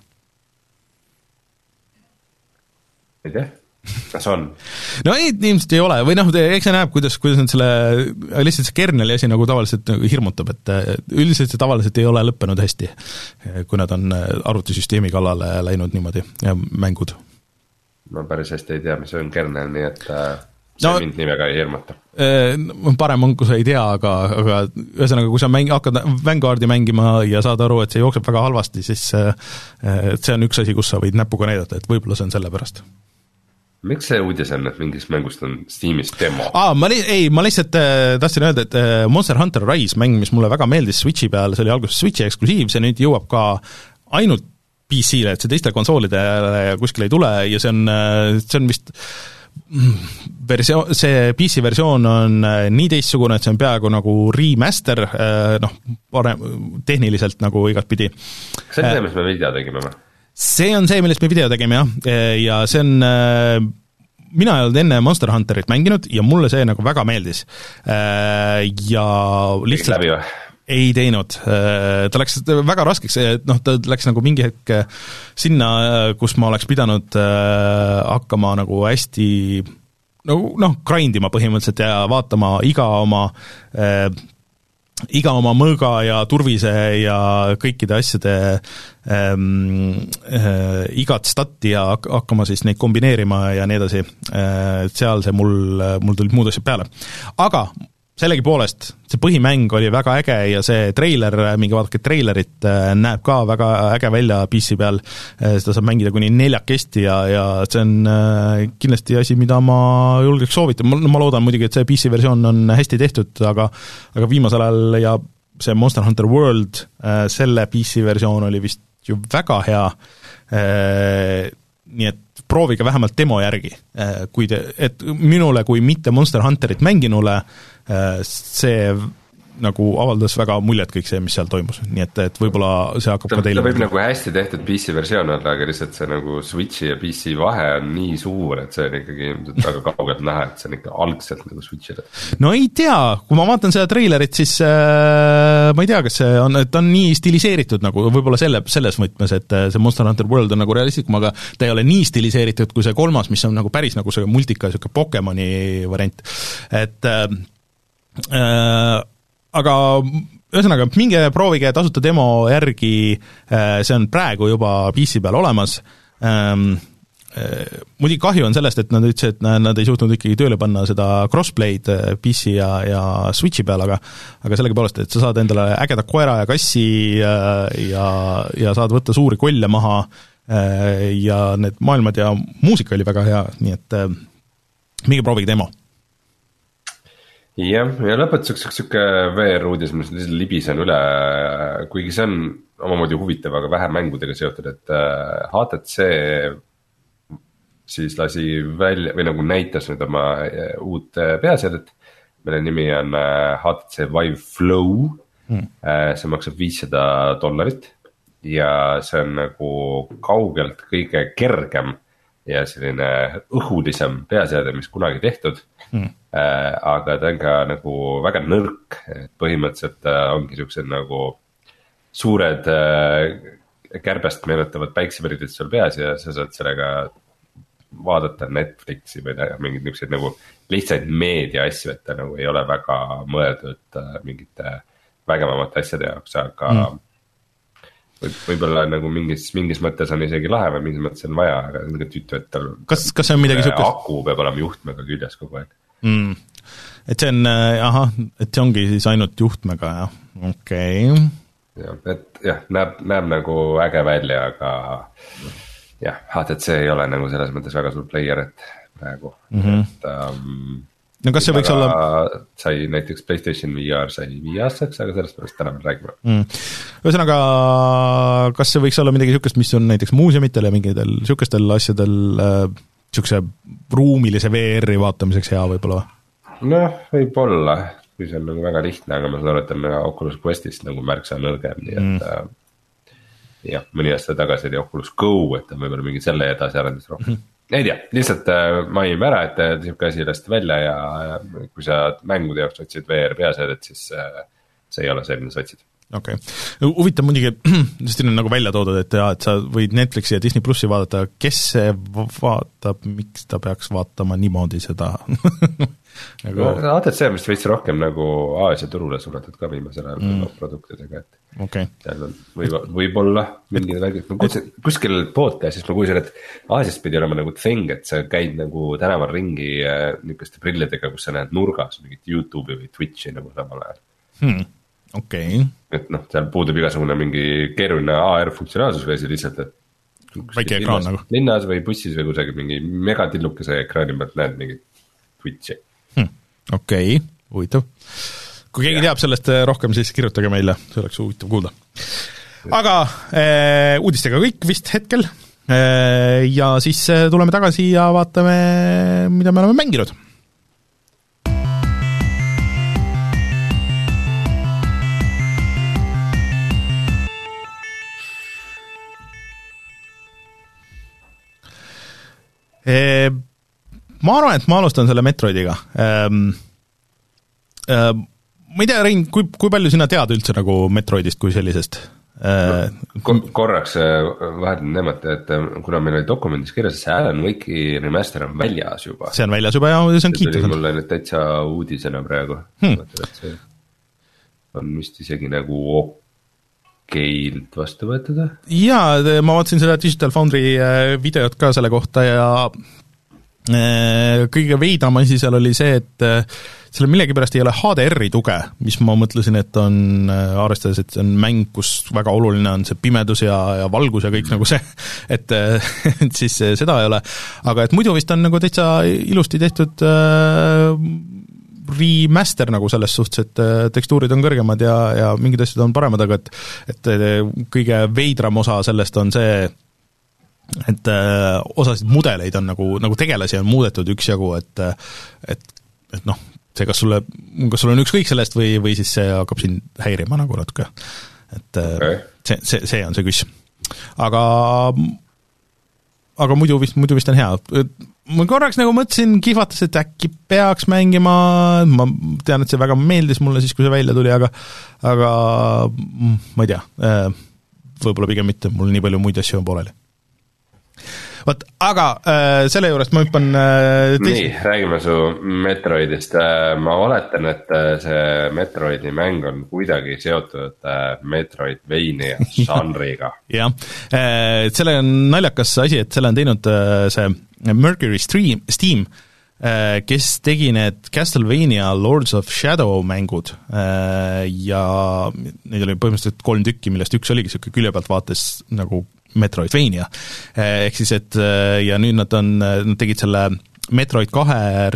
[SPEAKER 2] Ei tea, kas on?
[SPEAKER 1] No ei, ilmselt ei ole, või noh, eks see näeb, kuidas, kuidas nad selle, lihtsalt see kerneli asi nagu tavaliselt nagu hirmutab, et üldiselt see tavaliselt ei ole lõppenud hästi, kui nad on arvutisüsteemi kallale läinud niimoodi ja mängud.
[SPEAKER 2] Ma päris hästi ei tea, mis on kernel, nii et see no, mind nimega ei hirmuta.
[SPEAKER 1] Parem on, kui sa ei tea, aga, aga ühesõnaga, kui sa mäng, hakkad Vanguardi mängima ja saad aru, et see jookseb väga halvasti, siis see on üks asi, kus sa võid näpuga näidata, et võib-olla see on selle pärast.
[SPEAKER 2] Miks see uudis on, et mingist mängust on Steamis demo?
[SPEAKER 1] Aa, ma, li- ei, ma lihtsalt äh, tahtsin öelda, et äh, Monster Hunter Rise mäng, mis mulle väga meeldis Switchi peal, see oli alguses Switchi eksklusiiv, see nüüd jõuab ka ainult P C-le, et see teistel konsoolidele kuskil ei tule ja see on, see on vist versioon, see P C versioon on nii teistsugune, et see on peaaegu nagu remaster, noh, parem, tehniliselt nagu igatpidi.
[SPEAKER 2] See on see, mis me video tegime või?
[SPEAKER 1] See on see, millest me video tegime, jah, ja see on, mina ei olnud enne Monster Hunterit mänginud ja mulle see nagu väga meeldis. Ja lihtsalt...
[SPEAKER 2] Läbi või?
[SPEAKER 1] ei teinud, ta läks väga raskeks, noh, ta läks nagu mingi hetk sinna, kus ma oleks pidanud hakkama nagu hästi nagu noh, grindima põhimõtteliselt ja vaatama iga oma äh, iga oma mõõga ja turvise ja kõikide asjade ähm, äh, igat stati ja hakkama siis neid kombineerima ja nii edasi, äh, seal see mul, mul tulid muud asjad peale. Aga sellegipoolest, see põhimäng oli väga äge ja see treiler, mingi vaadake treilerit, näeb ka väga äge välja P C peal, seda saab mängida kuni neljakesti ja, ja see on kindlasti asi, mida ma julgeks soovita, ma, ma loodan muidugi, et see P C versioon on hästi tehtud, aga, aga viimasel ajal ja see Monster Hunter World, selle P C versioon oli vist ju väga hea, nii et proovige vähemalt demo järgi, kui te, et minule kui mitte Monster Hunterit mänginule see nagu avaldas väga muljet kõik see, mis seal toimus, nii et, et võib-olla see hakkab
[SPEAKER 2] ta,
[SPEAKER 1] ka teile
[SPEAKER 2] ta võib nagu hästi tehtud P C versioon olla, aga lihtsalt see nagu Switchi ja P C vahe on nii suur, et see on ikkagi väga kaugelt näha, et see on ikka algselt nagu Switchile.
[SPEAKER 1] No ei tea, kui ma vaatan seda treilerit, siis äh, ma ei tea, kas see on, et on nii stiliseeritud nagu võib-olla selle, selles mõtmes, et see Monster Hunter World on nagu realistlikum, aga ta ei ole nii stiliseeritud kui see kolmas, mis on nagu päris nagu see multika, siuke Pokemoni variant, et äh, äh, aga ühesõnaga, minge proovige tasuta demo järgi, see on praegu juba P C peal olemas, muidugi kahju on sellest, et nad ütlesid, et nad ei suutnud ikkagi tööle panna seda crossplay'd P C ja, ja Switchi peal, aga aga sellegipoolest, et sa saad endale ägeda koera ja kassi ja, ja, ja saad võtta suuri kolle maha ja need maailmad ja muusika oli väga hea, nii et minge proovige demo.
[SPEAKER 2] jah, ja lõpetuseks üks siuke V R-uudis, mis lihtsalt libisen üle, kuigi see on omamoodi huvitav, aga vähe mängudega seotud, et H T C siis lasi välja või nagu näitas nüüd oma uut peaseadet, mille nimi on H T C Vive Flow, hmm. see maksab viissada dollarit ja see on nagu kaugelt kõige kergem ja selline õhulisem peaseade, mis kunagi tehtud, hmm. äh, aga ta on ka nagu väga nõrk, et põhimõtteliselt äh, ongi siuksed nagu suured äh, kärbest meenutavad päikseväridid sul peas ja sa saad sellega vaadata Netflixi või mingid niisugused nagu lihtsaid meedia asju, et ta nagu ei ole väga mõeldud äh, mingite vägevamate asjade jaoks, aga hmm. võib-olla nagu mingis, mingis mõttes on isegi lahe või mingis mõttes on vaja, aga see on ka tüütu, et tal
[SPEAKER 1] kas, kas see on midagi sukest?
[SPEAKER 2] Aku peab olema juhtmega küljes kogu aeg.
[SPEAKER 1] Mm. Et see on, ahah, et see ongi siis ainult juhtmega, jah, okei okay..
[SPEAKER 2] jah, et jah, näeb, näeb nagu äge välja, aga jah, H T C ei ole nagu selles mõttes väga suur player, et praegu mm-hmm. et um, no kas see võiks olla sai näiteks PlayStation V R sai viie aastaks, aga sellest pärast täna veel räägime
[SPEAKER 1] mm. Ühesõnaga, kas see võiks olla midagi niisugust, mis on näiteks muuseumitel ja mingitel niisugustel asjadel niisuguse äh, ruumilise V R-i vaatamiseks hea võib-olla?
[SPEAKER 2] Noh, võib-olla, kui see on nagu väga lihtne, aga ma saan aru, et on Oculus Questist nagu märksa nõrgem, nii et mm. äh, jah, mõni aasta tagasi oli Oculus Go, et on võib-olla mingi selle edasi arendus rohkem mm. ei tea, lihtsalt äh, mainime ära, et niisugune asi lasti välja ja kui sa mängude jaoks otsid V R peaseadet, siis äh, see ei ole see, mida sa otsid. Okei,
[SPEAKER 1] okay. Huvitav muidugi, sest siin on nagu välja toodud, et, ja, et sa võid Netflixi ja Disney Plussi vaadata, kes see vaatab, miks ta peaks vaatama niimoodi seda nagu... no,
[SPEAKER 2] A T C on vist veits rohkem nagu Aasia turule suunatud ka viimasel ajal mm. produktidega, et
[SPEAKER 1] okay.
[SPEAKER 2] seal on võib, võib-olla mingid vägid, ma kuulsin, kuskil podcastis ma kuulsin, et Aasiast pidi olema nagu thing, et sa käid nagu tänaval ringi niisuguste prillidega, kus sa näed nurgas mingit YouTube'i või Twitchi nagu samal ajal
[SPEAKER 1] hmm. okei okay.
[SPEAKER 2] et noh, seal puudub igasugune mingi keeruline A R funktsionaalsus või see lihtsalt, et
[SPEAKER 1] väike ekraan nagu
[SPEAKER 2] linnas või bussis või kusagil mingi megatillukese ekraani pealt näed mingit Twitchi
[SPEAKER 1] hmm. okei okay., huvitav. Kui keegi ja. teab sellest rohkem, siis kirjutage meile, see oleks huvitav kuulda. Aga äh, uudistega kõik vist hetkel äh, ja siis tuleme tagasi ja vaatame, mida me oleme mänginud. Ma arvan, et ma alustan selle Metroidiga. ma ei tea, Rein, kui, kui palju sina tead üldse nagu Metroidist kui sellisest?
[SPEAKER 2] No, korraks vahetan nemad, et kuna meil oli dokumendis kirjas, see Alan Wake'i remaster on väljas juba.
[SPEAKER 1] See on väljas juba ja see on kiitus.
[SPEAKER 2] See tuli mulle nüüd täitsa uudisena praegu hmm. See on vist isegi nagu okeilt vastu võetud.
[SPEAKER 1] Jaa, ma vaatasin seda Digital Foundry videot ka selle kohta ja kõige veidam asi seal oli see, et selle millegipärast ei ole H D R-i tuge, mis ma mõtlesin, et on, arvestades, et see on mäng, kus väga oluline on see pimedus ja, ja valgus ja kõik nagu see, et, et siis seda ei ole. Aga et muidu vist on nagu täitsa ilusti tehtud äh, remaster nagu selles suhtes, et tekstuurid on kõrgemad ja, ja mingid asjad on paremad, aga et, et kõige veidram osa sellest on see, et äh, osasid mudeleid on nagu, nagu tegelasi on muudetud üksjagu, et et, et noh, see kas sulle, kas sul on ükskõik sellest või, või siis see hakkab sind häirima nagu natuke, et okay. see, see, see on see küss. Aga aga muidu vist, muidu vist on hea. Ma korraks nagu mõtlesin, kihvatas, et äkki peaks mängima, ma tean, et see väga meeldis mulle siis, kui see välja tuli, aga aga ma ei tea, võib-olla pigem mitte, mul nii palju muid asju on pooleli. Võt, aga äh, selle juurest ma hüppan äh, teist...
[SPEAKER 2] Nii, räägime su Metroidist. Ma oletan, et see Metroidi mäng on kuidagi seotud Metroidvania žanriga.
[SPEAKER 1] Jah, äh, selle on naljakas asi, et selle on teinud äh, see Mercury Stream, Steam, äh, kes tegi need Castlevania Lords of Shadow mängud äh, ja neid oli põhimõtteliselt kolm tükki, millest üks oligi selline külje pealt vaates nagu Metroidvania, ehk siis, et ja nüüd nad on, nad tegid selle Metroid kahe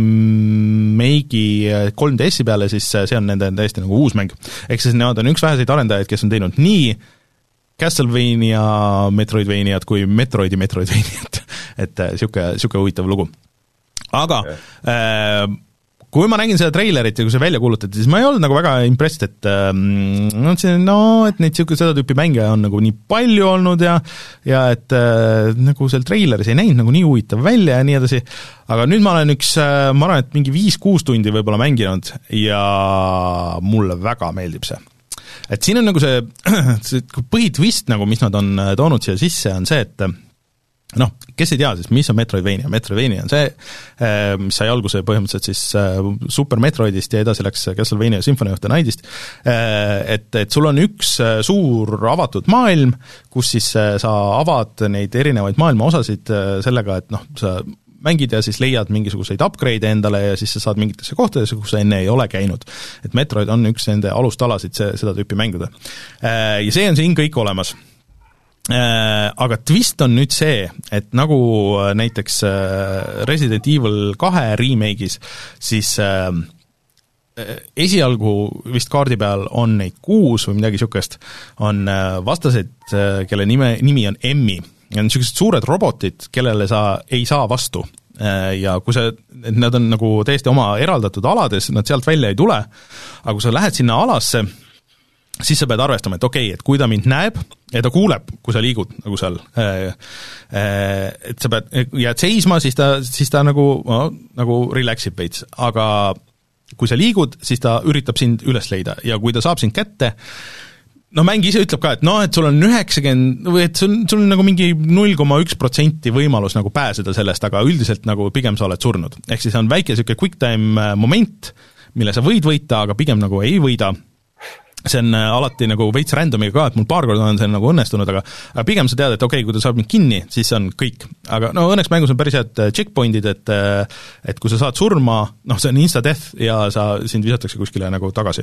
[SPEAKER 1] remake'i kolm D S-i peale, siis see on nende täiesti nagu uus mäng. Ehk siis nemad on üks väheseid arendajaid, kes on teinud nii Castlevania Metroidvaniat kui Metroidi Metroidvaniat, et siuke, siuke huvitav lugu. Aga okay. äh, kui ma nägin seda treilerit ja kui see välja kuulutati, siis ma ei olnud nagu väga impressed, et ähm, no, et neid siuke, seda tüüpi mänge on nagu nii palju olnud ja ja et äh, nagu seal treileris ei näinud nagu nii huvitav välja ja nii edasi, aga nüüd ma olen üks, äh, ma arvan, et mingi viis-kuus tundi võib-olla mänginud ja mulle väga meeldib see. Et siin on nagu see, see põhitvist, nagu, mis nad on toonud siia sisse, on see, et noh, kes ei tea siis, mis on Metroidvania? Metroidvania on see, mis sai alguse põhimõtteliselt siis Super Metroidist ja edasi läks Castlevania Symphony of the Nightist, et, et sul on üks suur avatud maailm, kus siis sa avad neid erinevaid maailma osasid sellega, et noh, sa mängid ja siis leiad mingisuguseid upgrade endale ja siis sa saad mingitesse kohtadesse, kus sa enne ei ole käinud. Et Metroid on üks nende alustalasid see, seda tüüpi mänguda. Ja see on siin kõik olemas. Aga twist on nüüd see, et nagu näiteks Resident Evil kahe remake'is, siis esialgu vist kaardi peal on neid kuus või midagi niisugust, on vastased, kelle nime, nimi on Emmi. Ja on niisugused suured robotid, kellele sa ei saa vastu. Ja kui sa, nad on nagu täiesti oma eraldatud alades, nad sealt välja ei tule, aga kui sa lähed sinna alasse, siis sa pead arvestama, et okei, okay, et kui ta mind näeb ja ta kuuleb, kui sa liigud nagu seal, et sa pead, jääd seisma, siis ta, siis ta nagu, no, nagu relaxib veits, aga kui sa liigud, siis ta üritab sind üles leida ja kui ta saab sind kätte, no mäng ise ütleb ka, et noh, et sul on üheksakümmend või et sul, sul on nagu mingi null koma üks protsenti võimalus nagu pääseda sellest, aga üldiselt nagu pigem sa oled surnud. Ehk siis on väike selline quick time moment, mille sa võid võita, aga pigem nagu ei võida. See on alati nagu veits randomiga ka, et mul paar korda on see nagu õnnestunud, aga, aga pigem sa tead, et okei okay,, kui ta saab mind kinni, siis on kõik. Aga no õnneks mängus on päris head checkpointid, et, et kui sa saad surma, noh, see on insta-death ja sa, sind visatakse kuskile nagu tagasi.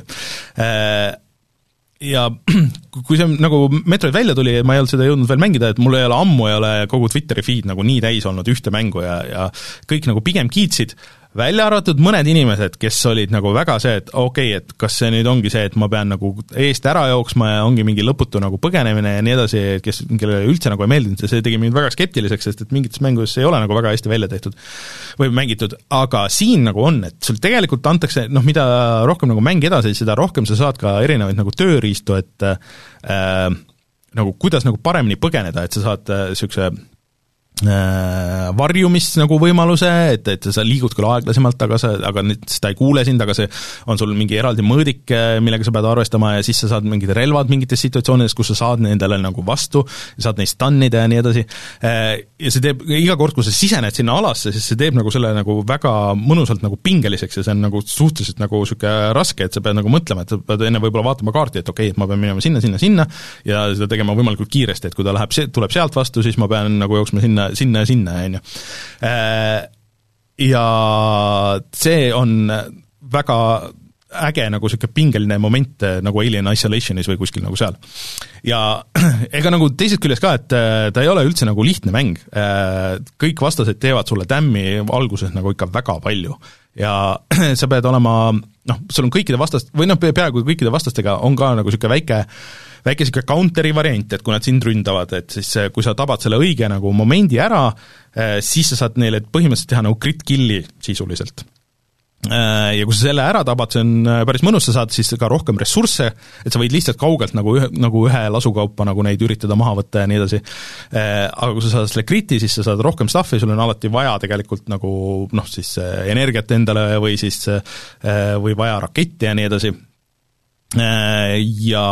[SPEAKER 1] Ja kui see nagu Metroid välja tuli, ma ei olnud seda jõudnud veel mängida, et mul ei ole ammu, ei ole kogu Twitteri feed nagu nii täis olnud ühte mängu ja, ja kõik nagu pigem kiitsid, välja arvatud mõned inimesed, kes olid nagu väga see, et okei okay,, et kas see nüüd ongi see, et ma pean nagu eest ära jooksma ja ongi mingi lõputu nagu põgenemine ja nii edasi, kes, kellele üldse nagu ei meeldinud ja see tegi mind väga skeptiliseks, sest et mingites mängus ei ole nagu väga hästi välja tehtud või mängitud, aga siin nagu on, et sul tegelikult antakse, noh, mida rohkem nagu mäng edasi, seda rohkem sa saad ka erinevaid nagu tööriistu, et äh, nagu kuidas nagu paremini põgeneda, et sa saad äh, niisuguse varjumist nagu võimaluse, et, et sa liigud küll aeglasemalt, aga sa, aga nüüd seda ei kuule sind, aga see on sul mingi eraldi mõõdik, millega sa pead arvestama ja siis sa saad mingid relvad mingites situatsioonides, kus sa saad nendele nagu vastu, saad neist stunnida ja nii edasi. Ja see teeb, iga kord, kui sa sisened sinna alasse, siis see teeb nagu selle nagu väga mõnusalt nagu pingeliseks ja see on nagu suhteliselt nagu siuke raske, et sa pead nagu mõtlema, et sa pead enne võib-olla vaatama kaarti, et okei, okay, et ma pean minema sinna, sinna, sinna ja seda tegema võimalikult kiiresti, et kui ta läheb, tuleb sealt vastu, siis ma pean nagu jooksma sinna sinna ja sinna, on ju. Ja see on väga äge nagu siuke pingeline moment nagu Alien Isolationis või kuskil nagu seal. Ja ega nagu teisest küljest ka, et ta ei ole üldse nagu lihtne mäng. Kõik vastased teevad sulle tämmi alguses nagu ikka väga palju. Ja sa pead olema, noh, sul on kõikide vastast, või noh, peaaegu kõikide vastastega on ka nagu siuke väike väike siuke counteri variant, et kui nad sind ründavad, et siis kui sa tabad selle õige nagu momendi ära, siis sa saad neile põhimõtteliselt teha nagu crit killi sisuliselt. Ja kui sa selle ära tabad, see on päris mõnus, sa saad siis ka rohkem ressursse, et sa võid lihtsalt kaugelt nagu ühe, nagu ühe lasukaupa nagu neid üritada maha võtta ja nii edasi. Aga kui sa saad selle kriti, siis sa saad rohkem stuffi, sul on alati vaja tegelikult nagu noh, siis energiat endale või siis või vaja raketti ja nii edasi. Ja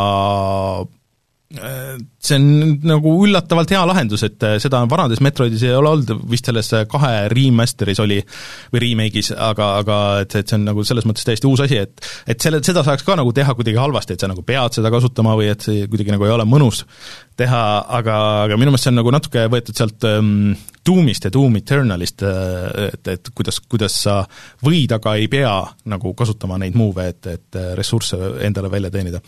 [SPEAKER 1] see on nagu üllatavalt hea lahendus, et seda vanades Metroidis ei ole olnud, vist selles kahe remasteris oli või remake'is, aga, aga et, et see on nagu selles mõttes täiesti uus asi, et, et selle, seda saaks ka nagu teha kuidagi halvasti, et sa nagu pead seda kasutama või et see kuidagi nagu ei ole mõnus teha, aga, aga minu meelest see on nagu natuke võetud sealt um, Doomist ja Doom Eternalist, et, et kuidas, kuidas sa võid, aga ei pea nagu kasutama neid move, et, et ressursse endale välja teenida.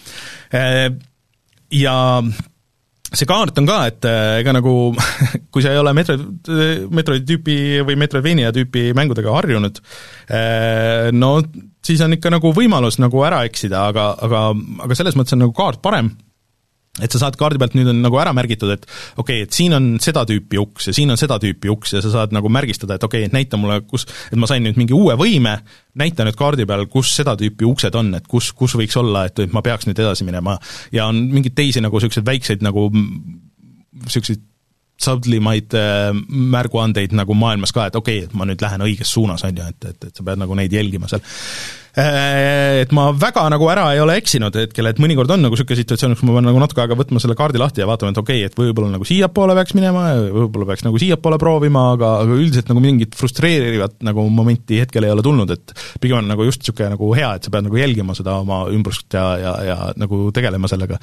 [SPEAKER 1] Ja see kaart on ka, et ega nagu kui sa ei ole Metroid, Metroid tüüpi või Metroidvania tüüpi mängudega harjunud, no siis on ikka nagu võimalus nagu ära eksida, aga, aga, aga selles mõttes on nagu kaart parem, et sa saad kaardi pealt, nüüd on nagu ära märgitud, et okei, okay, et siin on seda tüüpi uks ja siin on seda tüüpi uks ja sa saad nagu märgistada, et okei, okay, et näita mulle, kus, et ma sain nüüd mingi uue võime, näita nüüd kaardi peal, kus seda tüüpi uksed on, et kus, kus võiks olla, et, et ma peaks nüüd edasi minema ja on mingeid teisi nagu selliseid väikseid nagu selliseid sublimaid äh, märguandeid nagu maailmas ka, et okei, okay, et ma nüüd lähen õiges suunas, on ju, et, et, et sa pead nagu neid jälgima seal. Et ma väga nagu ära ei ole eksinud hetkel, et mõnikord on nagu selline situatsioon, kus ma pean nagu natuke aega võtma selle kaardi lahti ja vaatama, et okei, okay, et võib-olla nagu siiapoole peaks minema ja võib-olla peaks nagu siiapoole proovima, aga, aga üldiselt nagu mingit frustreerivat nagu momenti hetkel ei ole tulnud, et pigem on nagu just selline nagu hea, et sa pead nagu jälgima seda oma ümbrust ja, ja, ja nagu tegelema sellega.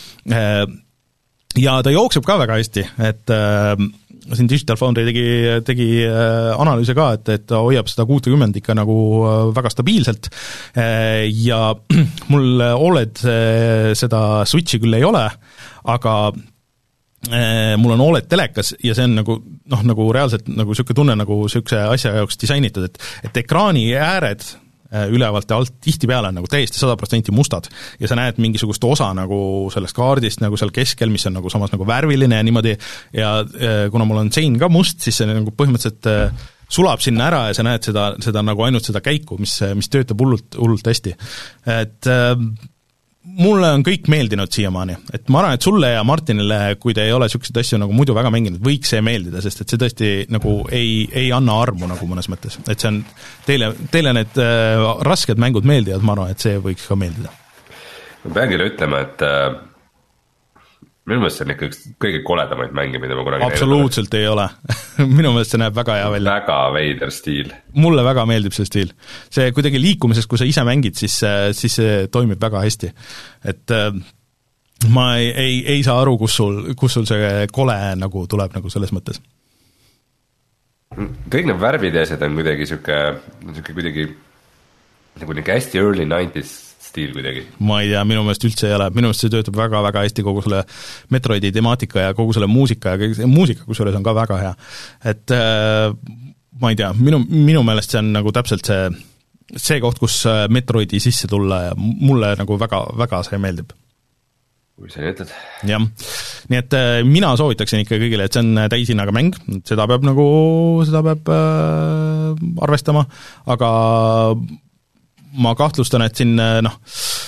[SPEAKER 1] Ja ta jookseb ka väga hästi, et siin Digital Foundry tegi, tegi analüüse ka, et, et ta hoiab seda kuutekümmend ikka nagu väga stabiilselt ja mul O L E D seda Switchi küll ei ole, aga mul on O L E D telekas ja see on nagu, noh, nagu reaalselt nagu selline tunne nagu selline asja jaoks disainitud, et, et ekraani ääred ülevalt ja alt tihtipeale on nagu täiesti sada protsenti mustad ja sa näed mingisugust osa nagu sellest kaardist nagu seal keskel, mis on nagu samas nagu värviline ja niimoodi ja kuna mul on sein ka must, siis see nagu põhimõtteliselt sulab sinna ära ja sa näed seda, seda nagu ainult seda käiku, mis, mis töötab hullult, hullult hästi. Et mulle on kõik meeldinud siiamaani, et ma arvan, et sulle ja Martinile, kui te ei ole selliseid asju nagu muidu väga mänginud, võiks see meeldida, sest et see tõesti nagu ei, ei anna armu nagu mõnes mõttes, et see on teile, teile need äh, rasked mängud meeldivad, ma arvan, et see võiks ka meeldida.
[SPEAKER 2] Ma pean küll ütlema, et äh, minu meelest see on ikka üks kõige koledamaid mänge, mida ma kunagi
[SPEAKER 1] absoluutselt ei ole minu meelest see näeb väga hea välja.
[SPEAKER 2] Väga veider stiil. Mulle
[SPEAKER 1] väga meeldib see stiil. See kuidagi liikumises, kui sa ise mängid, siis, siis see toimib väga hästi. Et ma ei, ei, ei saa aru, kus sul, kus sul see kole nagu tuleb nagu selles mõttes.
[SPEAKER 2] Kõik need värvid ja asjad on kuidagi siuke, siuke kuidagi nagu nii hästi early nineties stiil kuidagi. Ma
[SPEAKER 1] ei tea, minu meelest üldse ei ole, minu meelest see töötab väga-väga hästi kogu selle Metroidi temaatika ja kogu selle muusika ja kõik, muusika kusjuures on ka väga hea. Et äh, ma ei tea, minu, minu meelest see on nagu täpselt see, see koht, kus Metroidi sisse tulla ja mulle nagu väga, väga see meeldib.
[SPEAKER 2] Kui sa ütled.
[SPEAKER 1] Jah, nii et äh, mina soovitaksin ikka kõigile, et see on täishinnaga mäng, seda peab nagu, seda peab äh, arvestama, aga ma kahtlustan, et siin noh,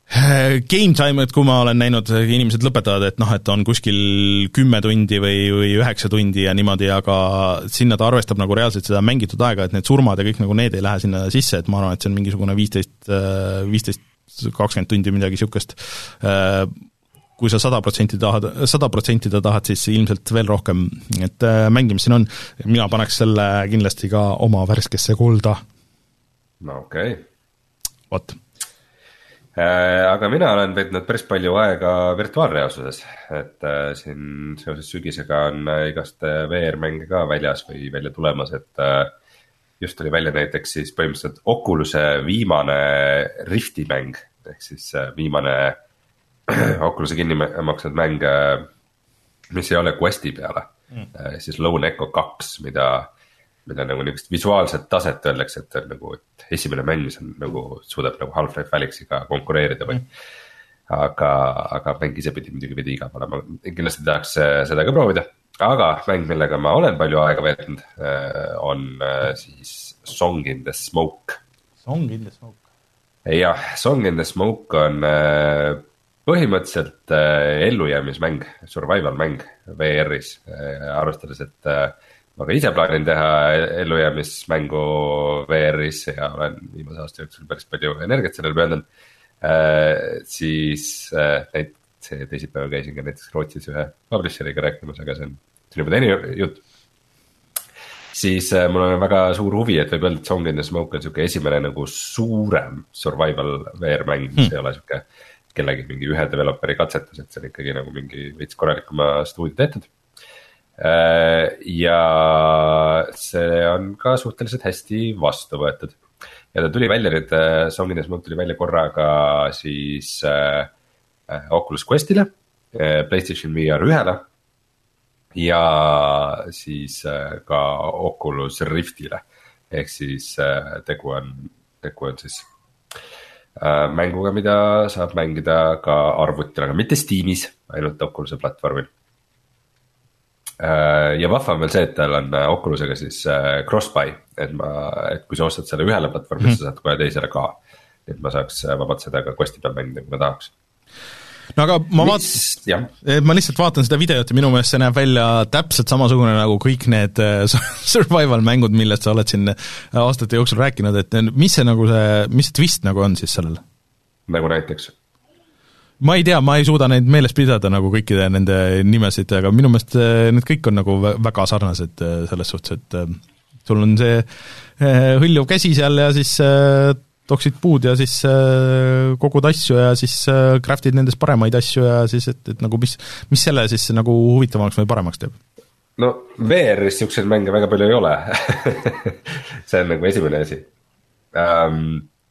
[SPEAKER 1] Game time, et kui ma olen näinud, inimesed lõpetavad, et noh, et on kuskil kümme tundi või, või üheksa tundi ja niimoodi, aga sinna ta arvestab nagu reaalselt seda mängitud aega, et need surmad ja kõik nagu need ei lähe sinna sisse, et ma arvan, et see on mingisugune viisteist, viisteist, kakskümmend tundi midagi niisugust. Kui sa sada protsenti tahad, sada protsenti ta tahad, siis ilmselt veel rohkem, et mängimist siin on. Mina paneks selle kindlasti ka oma värskesse kulda.
[SPEAKER 2] No okei okay..
[SPEAKER 1] Vot.
[SPEAKER 2] Aga mina olen veetnud päris palju aega virtuaalreaalsuses, et äh, siin seoses sügisega on igast V R-mänge ka väljas või välja tulemas, et äh, just oli välja näiteks siis põhimõtteliselt Oculus'e viimane Rifti mäng, ehk siis äh, viimane Oculus'e kinni maksnud mäng, mis ei ole Questi peale mm., äh, siis Lone Echo kaks, mida mida nagu niisugust visuaalset taset öeldakse, et nagu et esimene mäng, mis on nagu suudab nagu Half-Life Alyxiga konkureerida või mm. aga, aga mäng ise pidi muidugi veidi igav olema, kindlasti tahaks seda ka proovida, aga mäng, millega ma olen palju aega veetnud, on siis Song in the Smoke.
[SPEAKER 1] Song in the Smoke.
[SPEAKER 2] Jah, Song in the Smoke on põhimõtteliselt ellujäämismäng, survival mäng V R-is, arvestades, et ma ka ise plaanin teha ellujäämismängu V R-is ja olen viimase aasta jooksul päris palju energiat sellele pööndanud, äh, siis äh, neid, see teisipäeval käisin ka näiteks Rootsis ühe publisheriga rääkimas, aga see on, see on juba teine jutt. Siis äh, mul on väga suur huvi, et võib öelda, et Song in the Smoke on siuke esimene nagu suurem survival V R-mäng, mis hmm. ei ole siuke kellegi mingi ühe developeri katsetus, et see on ikkagi nagu mingi veits korralikuma stuudio tehtud. Ja see on ka suhteliselt hästi vastu võetud. Ja ta tuli välja nüüd, Song in the Smoke tuli välja korraga siis äh, Oculus Questile, äh, PlayStation V R ühele ja siis äh, ka Oculus Riftile. Ehk siis äh, tegu on, tegu on siis äh, mänguga, mida saab mängida ka arvutil, aga mitte Steamis, ainult Oculus'e platvormil. Ja vahva on veel see, et tal on Oculusega siis cross-buy, et, ma, et kui sa ostad selle ühele platvormile, sa saad kohe teisele ka. Et ma saaks vabalt seda ka Questi peal mängida, kui ma tahaks.
[SPEAKER 1] No aga ma, vaat... ma lihtsalt vaatan seda videot ja minu meelest see näeb välja täpselt samasugune nagu kõik need survival mängud, millest sa oled siin aastate jooksul rääkinud, et mis see nagu see, mis see twist nagu on siis sellel? Nagu
[SPEAKER 2] näiteks?
[SPEAKER 1] Ma ei tea, ma ei suuda neid meeles pidada nagu kõikide nende nimesid, aga minu meelest need kõik on nagu väga sarnased selles suhtes, et sul on see hõljuv käsi seal ja siis toksid puud ja siis kogud asju ja siis craftid nendest paremaid asju ja siis, et, et nagu mis, mis selle siis nagu huvitavamaks või paremaks teeb?
[SPEAKER 2] No V R-is siukseid mänge väga palju ei ole. See on nagu esimene asi. Um,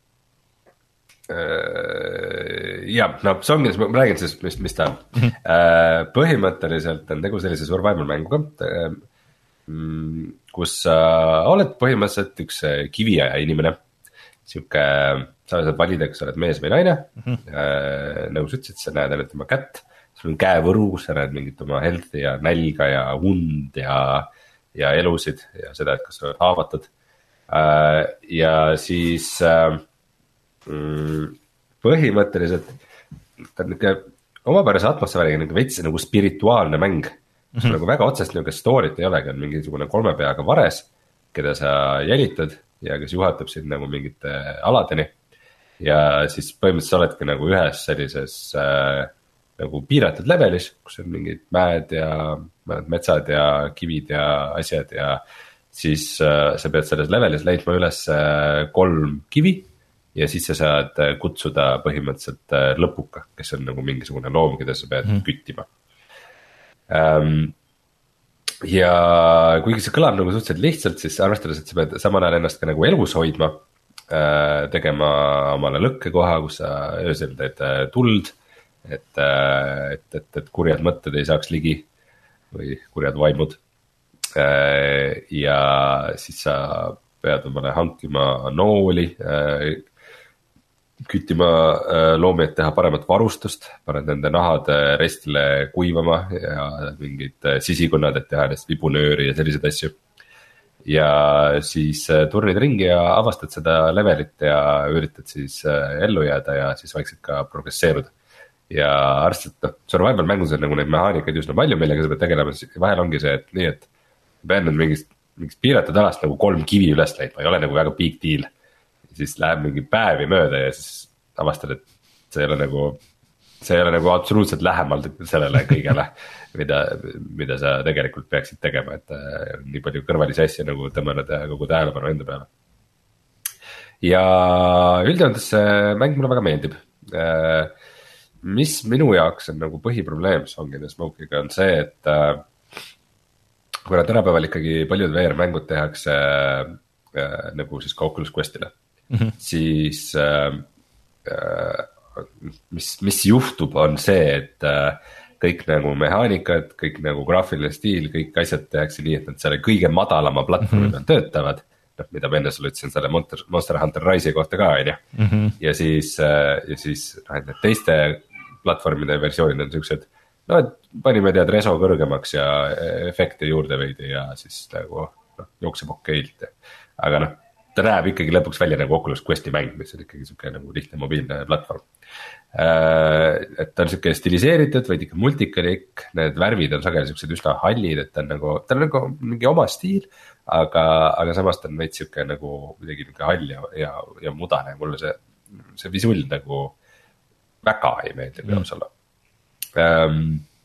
[SPEAKER 2] ja, no Song in the Smoke, ma räägin siis, mis, mis ta on. Mm-hmm. Põhimõtteliselt on tegu sellise survival mänguga, kus sa oled põhimõtteliselt üks kiviaja inimene. Siuke, sa saad valida, kas sa oled mees või naine. Mm-hmm. Nõus ütlesid, sa näed ainult oma kätt, sul on käevõru, sa näed mingit oma health'i ja nälga ja und ja, ja elusid ja seda, et kas sa oled haavatud. Ja siis põhimõtteliselt ta on niisugune omapärase atmosfääriga nagu veits nagu spirituaalne mäng, kus mm-hmm. nagu väga otsest niisugune story't ei olegi, on mingisugune kolme peaga vares, keda sa jälitad ja kes juhatab sind nagu mingite aladeni ja siis põhimõtteliselt sa oledki nagu ühes sellises äh, nagu piiratud levelis, kus on mingid mäed ja mõned metsad ja kivid ja asjad ja siis äh, sa pead selles levelis leidma üles äh, kolm kivi ja siis sa saad kutsuda põhimõtteliselt lõpuka, kes on nagu mingisugune loom, keda sa pead mm. küttima. Um, ja kuigi see kõlab nagu suhteliselt lihtsalt, siis arvestades, et sa pead samal ajal ennast ka nagu elus hoidma, äh, tegema omale lõkkekoha, kus sa öösel teed tuld, et, et, et, et kurjad mõtted ei saaks ligi või kurjad vaimud. Äh, ja siis sa pead omale hankima nooli, äh, küttima loomi, et teha paremat varustust, paned nende nahad restile kuivama ja mingid sisikonnad, et teha nendest vibunööri ja selliseid asju. ja siis turnid ringi ja avastad seda levelit ja üritad siis ellu jääda ja siis vaikselt ka progresseeruda. Ja arvestad, noh, survival mängus on nagu neid mehaanikaid üsna palju, millega sa pead tegelema, vahel ongi see, et nii, et pean nüüd mingist, mingist piiratud alast nagu kolm kivi üles leidma, ei ole nagu väga big deal. Siis läheb mingi päevi mööda ja siis avastad, et see ei ole nagu, see ei ole nagu absoluutselt lähemalt sellele kõigele, mida, mida sa tegelikult peaksid tegema, et äh, nii palju kõrvalisi asju nagu tõmmanud kogu tähelepanu enda peale. Ja üldjoontes see mäng mulle väga meeldib. Äh, mis minu jaoks on nagu põhiprobleem Song in the Smoke'iga on see, et äh, kuna tänapäeval ikkagi paljud V R-mängud tehakse äh, nagu siis ka Oculus Questile, mm-hmm. siis äh, äh, mis, mis juhtub on see, et äh, kõik nagu mehaanikad, kõik nagu graafiline stiil, kõik asjad tehakse nii, et nad selle kõige madalama platvormi peal mm-hmm. töötavad, noh, mida ma enne sulle ütlesin selle Monster, Monster Hunter Rise'i kohta ka, on ju. Mm-hmm. Ja siis, ja siis noh, et need teiste platvormide versioonid on siuksed, no et panime tead reso kõrgemaks ja efekte juurde veidi ja siis nagu noh, jookseb okeilt. Aga noh, ta näeb ikkagi lõpuks välja nagu Oculus Questi mäng, mis on ikkagi siuke nagu lihtne mobiilne platvorm. Et ta on siuke stiliseeritud, vaid ikka multikanik, need värvid on sageli siuksed üsna hallid, et ta on nagu, ta on nagu mingi oma stiil, aga, aga samas ta on veits siuke nagu midagi niuke hall ja, ja, ja mudane. Mulle see, see visuul nagu väga ei meeldi kui aus olla. Ähm,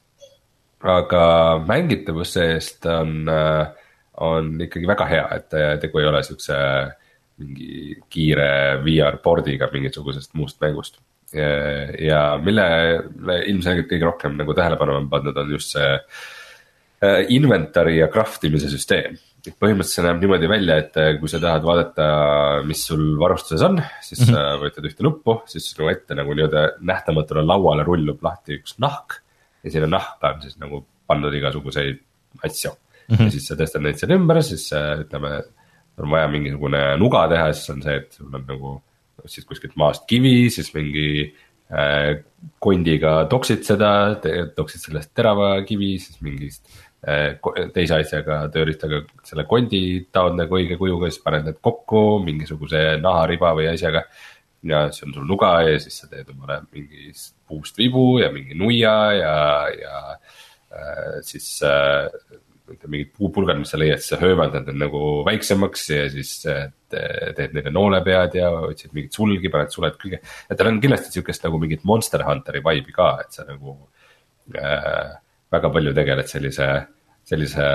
[SPEAKER 2] aga mängitavus seest on, on ikkagi väga hea, et tegu ei ole siukse mingi kiire V R-pordiga mingisugusest muust mängust. Ja, ja mille ilmselgelt kõige rohkem nagu tähelepanu on pandud on just see inventari ja craftimise süsteem. Põhimõtteliselt näeb niimoodi välja, et kui sa tahad vaadata, mis sul varustuses on, siis mm -hmm. võtad ühte nuppu, siis sinu ette nagu nii-öelda nähtamatule lauale rullub lahti üks nahk ja sinna nahka on siis nagu pandud igasuguseid asju mm. -hmm. Ja siis sa tõstad neid seal ümber, siis ütleme, on vaja mingisugune nuga teha, siis on see, et sul on nagu siis kuskilt maast kivi, siis mingi äh, kondiga toksid seda, toksid sellest terava kivi, siis mingist teise asjaga tööristaga selle kondi taod nagu õige kujuga, siis paned need kokku mingisuguse nahariba või asjaga ja see on sul nuga ja siis sa teed omale mingist puust vibu ja mingi nuia ja, ja äh, siis äh, mingid puupulgad, mis sa leiad, siis sa höövaldad need nagu väiksemaks ja siis teed neile noolepead ja otsid mingit sulgi, paned suled kõige, et tal on kindlasti siukest nagu mingit Monster Hunteri vibe'i ka, et sa nagu äh, väga palju tegeled sellise, sellise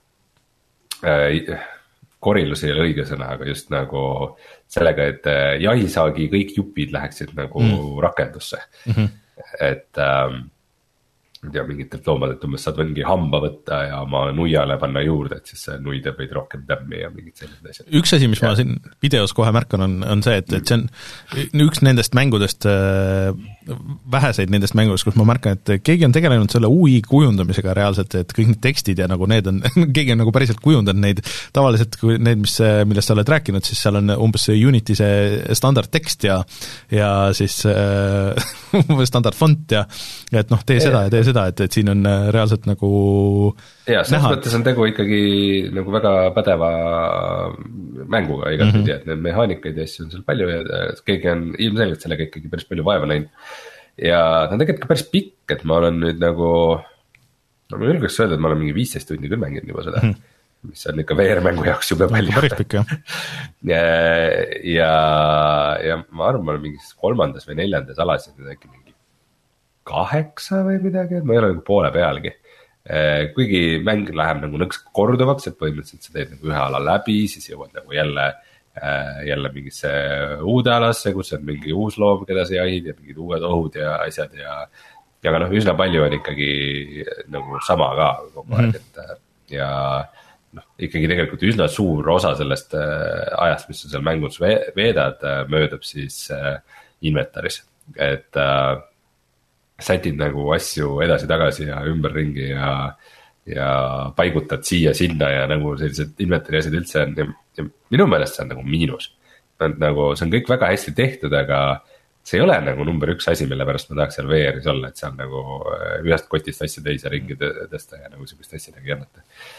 [SPEAKER 2] äh, korilusi ei ole õige sõna, aga just nagu sellega, et jahisaagi kõik jupid läheksid nagu mm. rakendusse mm. -hmm. Et ähm, ei tea, mingitelt loomadelt umbes saad mingi hamba võtta ja oma nuiale panna juurde, et siis see nui teeb veidi rohkem tämmi ja mingid sellised asjad.
[SPEAKER 1] Üks asi, mis ja. ma siin videos kohe märkan, on, on see, et, et see on üks nendest mängudest, väheseid nendest mängudest, kus ma märkan, et keegi on tegelenud selle U I kujundamisega reaalselt, et kõik need tekstid ja nagu need on, keegi on nagu päriselt kujundanud neid, tavaliselt kui need, mis, millest sa oled rääkinud, siis seal on umbes see Unity see standardtekst ja, ja siis standard font ja, ja et noh, tee seda ja tee seda, et, et siin on reaalselt nagu
[SPEAKER 2] ja, selles näha. Mõttes on tegu ikkagi nagu väga pädeva mänguga igat mm -hmm. et need mehaanikaid ja asju on seal palju ja keegi on ilmselgelt sellega ikkagi päris palju vaeva näinud. Ja ta on tegelikult ka päris pikk, et ma olen nüüd nagu, no ma julgeks öelda, et ma olen mingi viisteist tundi küll mänginud juba seda, mm -hmm. mis on ikka V R-mängu jaoks jube palju.
[SPEAKER 1] Päris pikk, jah.
[SPEAKER 2] ja, ja, ja ma arvan, ma olen mingis kolmandas või neljandas alas, et äkki mingi kaheksa või midagi, et ma ei ole nagu poole pealgi. Kuigi mäng läheb nagu nõks korduvaks, et põhimõtteliselt sa teed nagu ühe ala läbi, siis jõuad nagu jälle, jälle mingisse uude alasse, kus on mingi uus loom, keda sa jahid ja mingid uued ohud ja asjad ja, ja aga noh, üsna palju on ikkagi nagu sama ka kogu aeg, et ja noh, ikkagi tegelikult üsna suur osa sellest ajast, mis sa seal mängus veedad, möödub siis inventaris, et sätid nagu asju edasi-tagasi ja ümberringi ja, ja paigutad siia-sinna ja nagu sellised inventari asjad üldse on ja, ja minu meelest see on nagu miinus. Nagu, see on kõik väga hästi tehtud, aga see ei ole nagu number üks asi, mille pärast ma tahaks seal V R-is olla, et see on nagu ühest kotist asja teise ringi tõsta ja nagu sellist asja nagu jännata.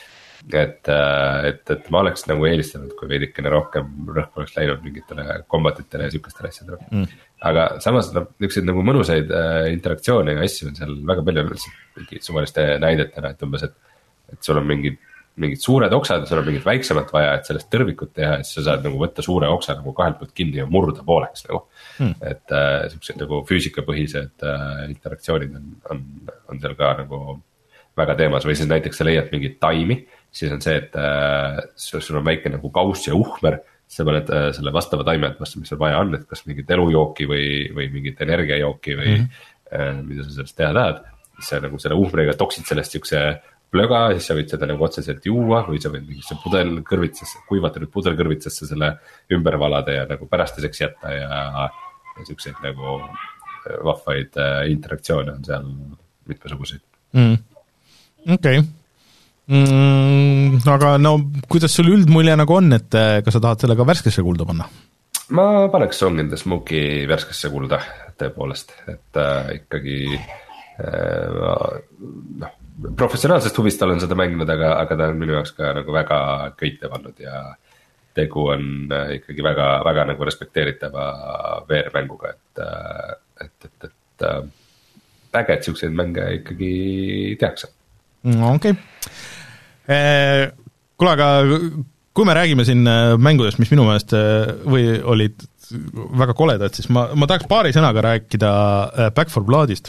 [SPEAKER 2] et, et, et ma oleks nagu eelistanud, kui veidikene rohkem rõhk oleks läinud mingitele kombatitele ja sihukestele asjadele mm.. aga samas noh, niisuguseid nagu mõnusaid äh, interaktsioone ja asju on seal väga palju mingi suvaliste näidetena, et umbes, et, et sul on mingid, mingid suured oksad ja sul on mingit väiksemat vaja, et sellest tõrvikut teha, et sa saad nagu võtta suure oksa nagu kahelt poolt kinni ja murda pooleks nagu mm.. et äh, siuksed nagu füüsikapõhised äh, interaktsioonid on, on, on seal ka nagu väga teemas või siis näiteks sa leiad mingit taimi, siis on see, et äh, sul on väike nagu kauss ja uhmer, sa paned äh, selle vastava taime, et vastu, mis sul vaja on, et kas mingit elujooki või, või mingit energiajooki või mm. äh, mida sa sellest teha tahad. siis sa nagu selle uhmeriga toksid sellest siukse plöga, siis sa võid seda nagu otseselt juua või sa võid mingisse pudel kõrvitsesse, kuivatatud pudel kõrvitsesse selle ümber valada ja nagu pärastiseks jätta ja, ja siukseid nagu vahvaid äh, interaktsioone on seal mitmesuguseid
[SPEAKER 1] mm.. okei okay. Mm, aga no kuidas sul üldmulje nagu on, et kas sa tahad selle ka värskesse kulda panna?
[SPEAKER 2] Ma paneks Song in the Smoke'i värskesse kulda tõepoolest, et äh, ikkagi äh, noh, professionaalsest huvist olen seda mänginud, aga, aga ta on minu jaoks ka nagu väga köitev olnud ja tegu on äh, ikkagi väga, väga nagu respekteeritava V R-mänguga, et, äh, et, et, et äh, äge, et siukseid mänge ikkagi tehakse.
[SPEAKER 1] Okei okay. Kuule, aga kui me räägime siin mängudest, mis minu meelest või olid väga koledad, siis ma, ma tahaks paari sõnaga rääkida Back four Bloodist.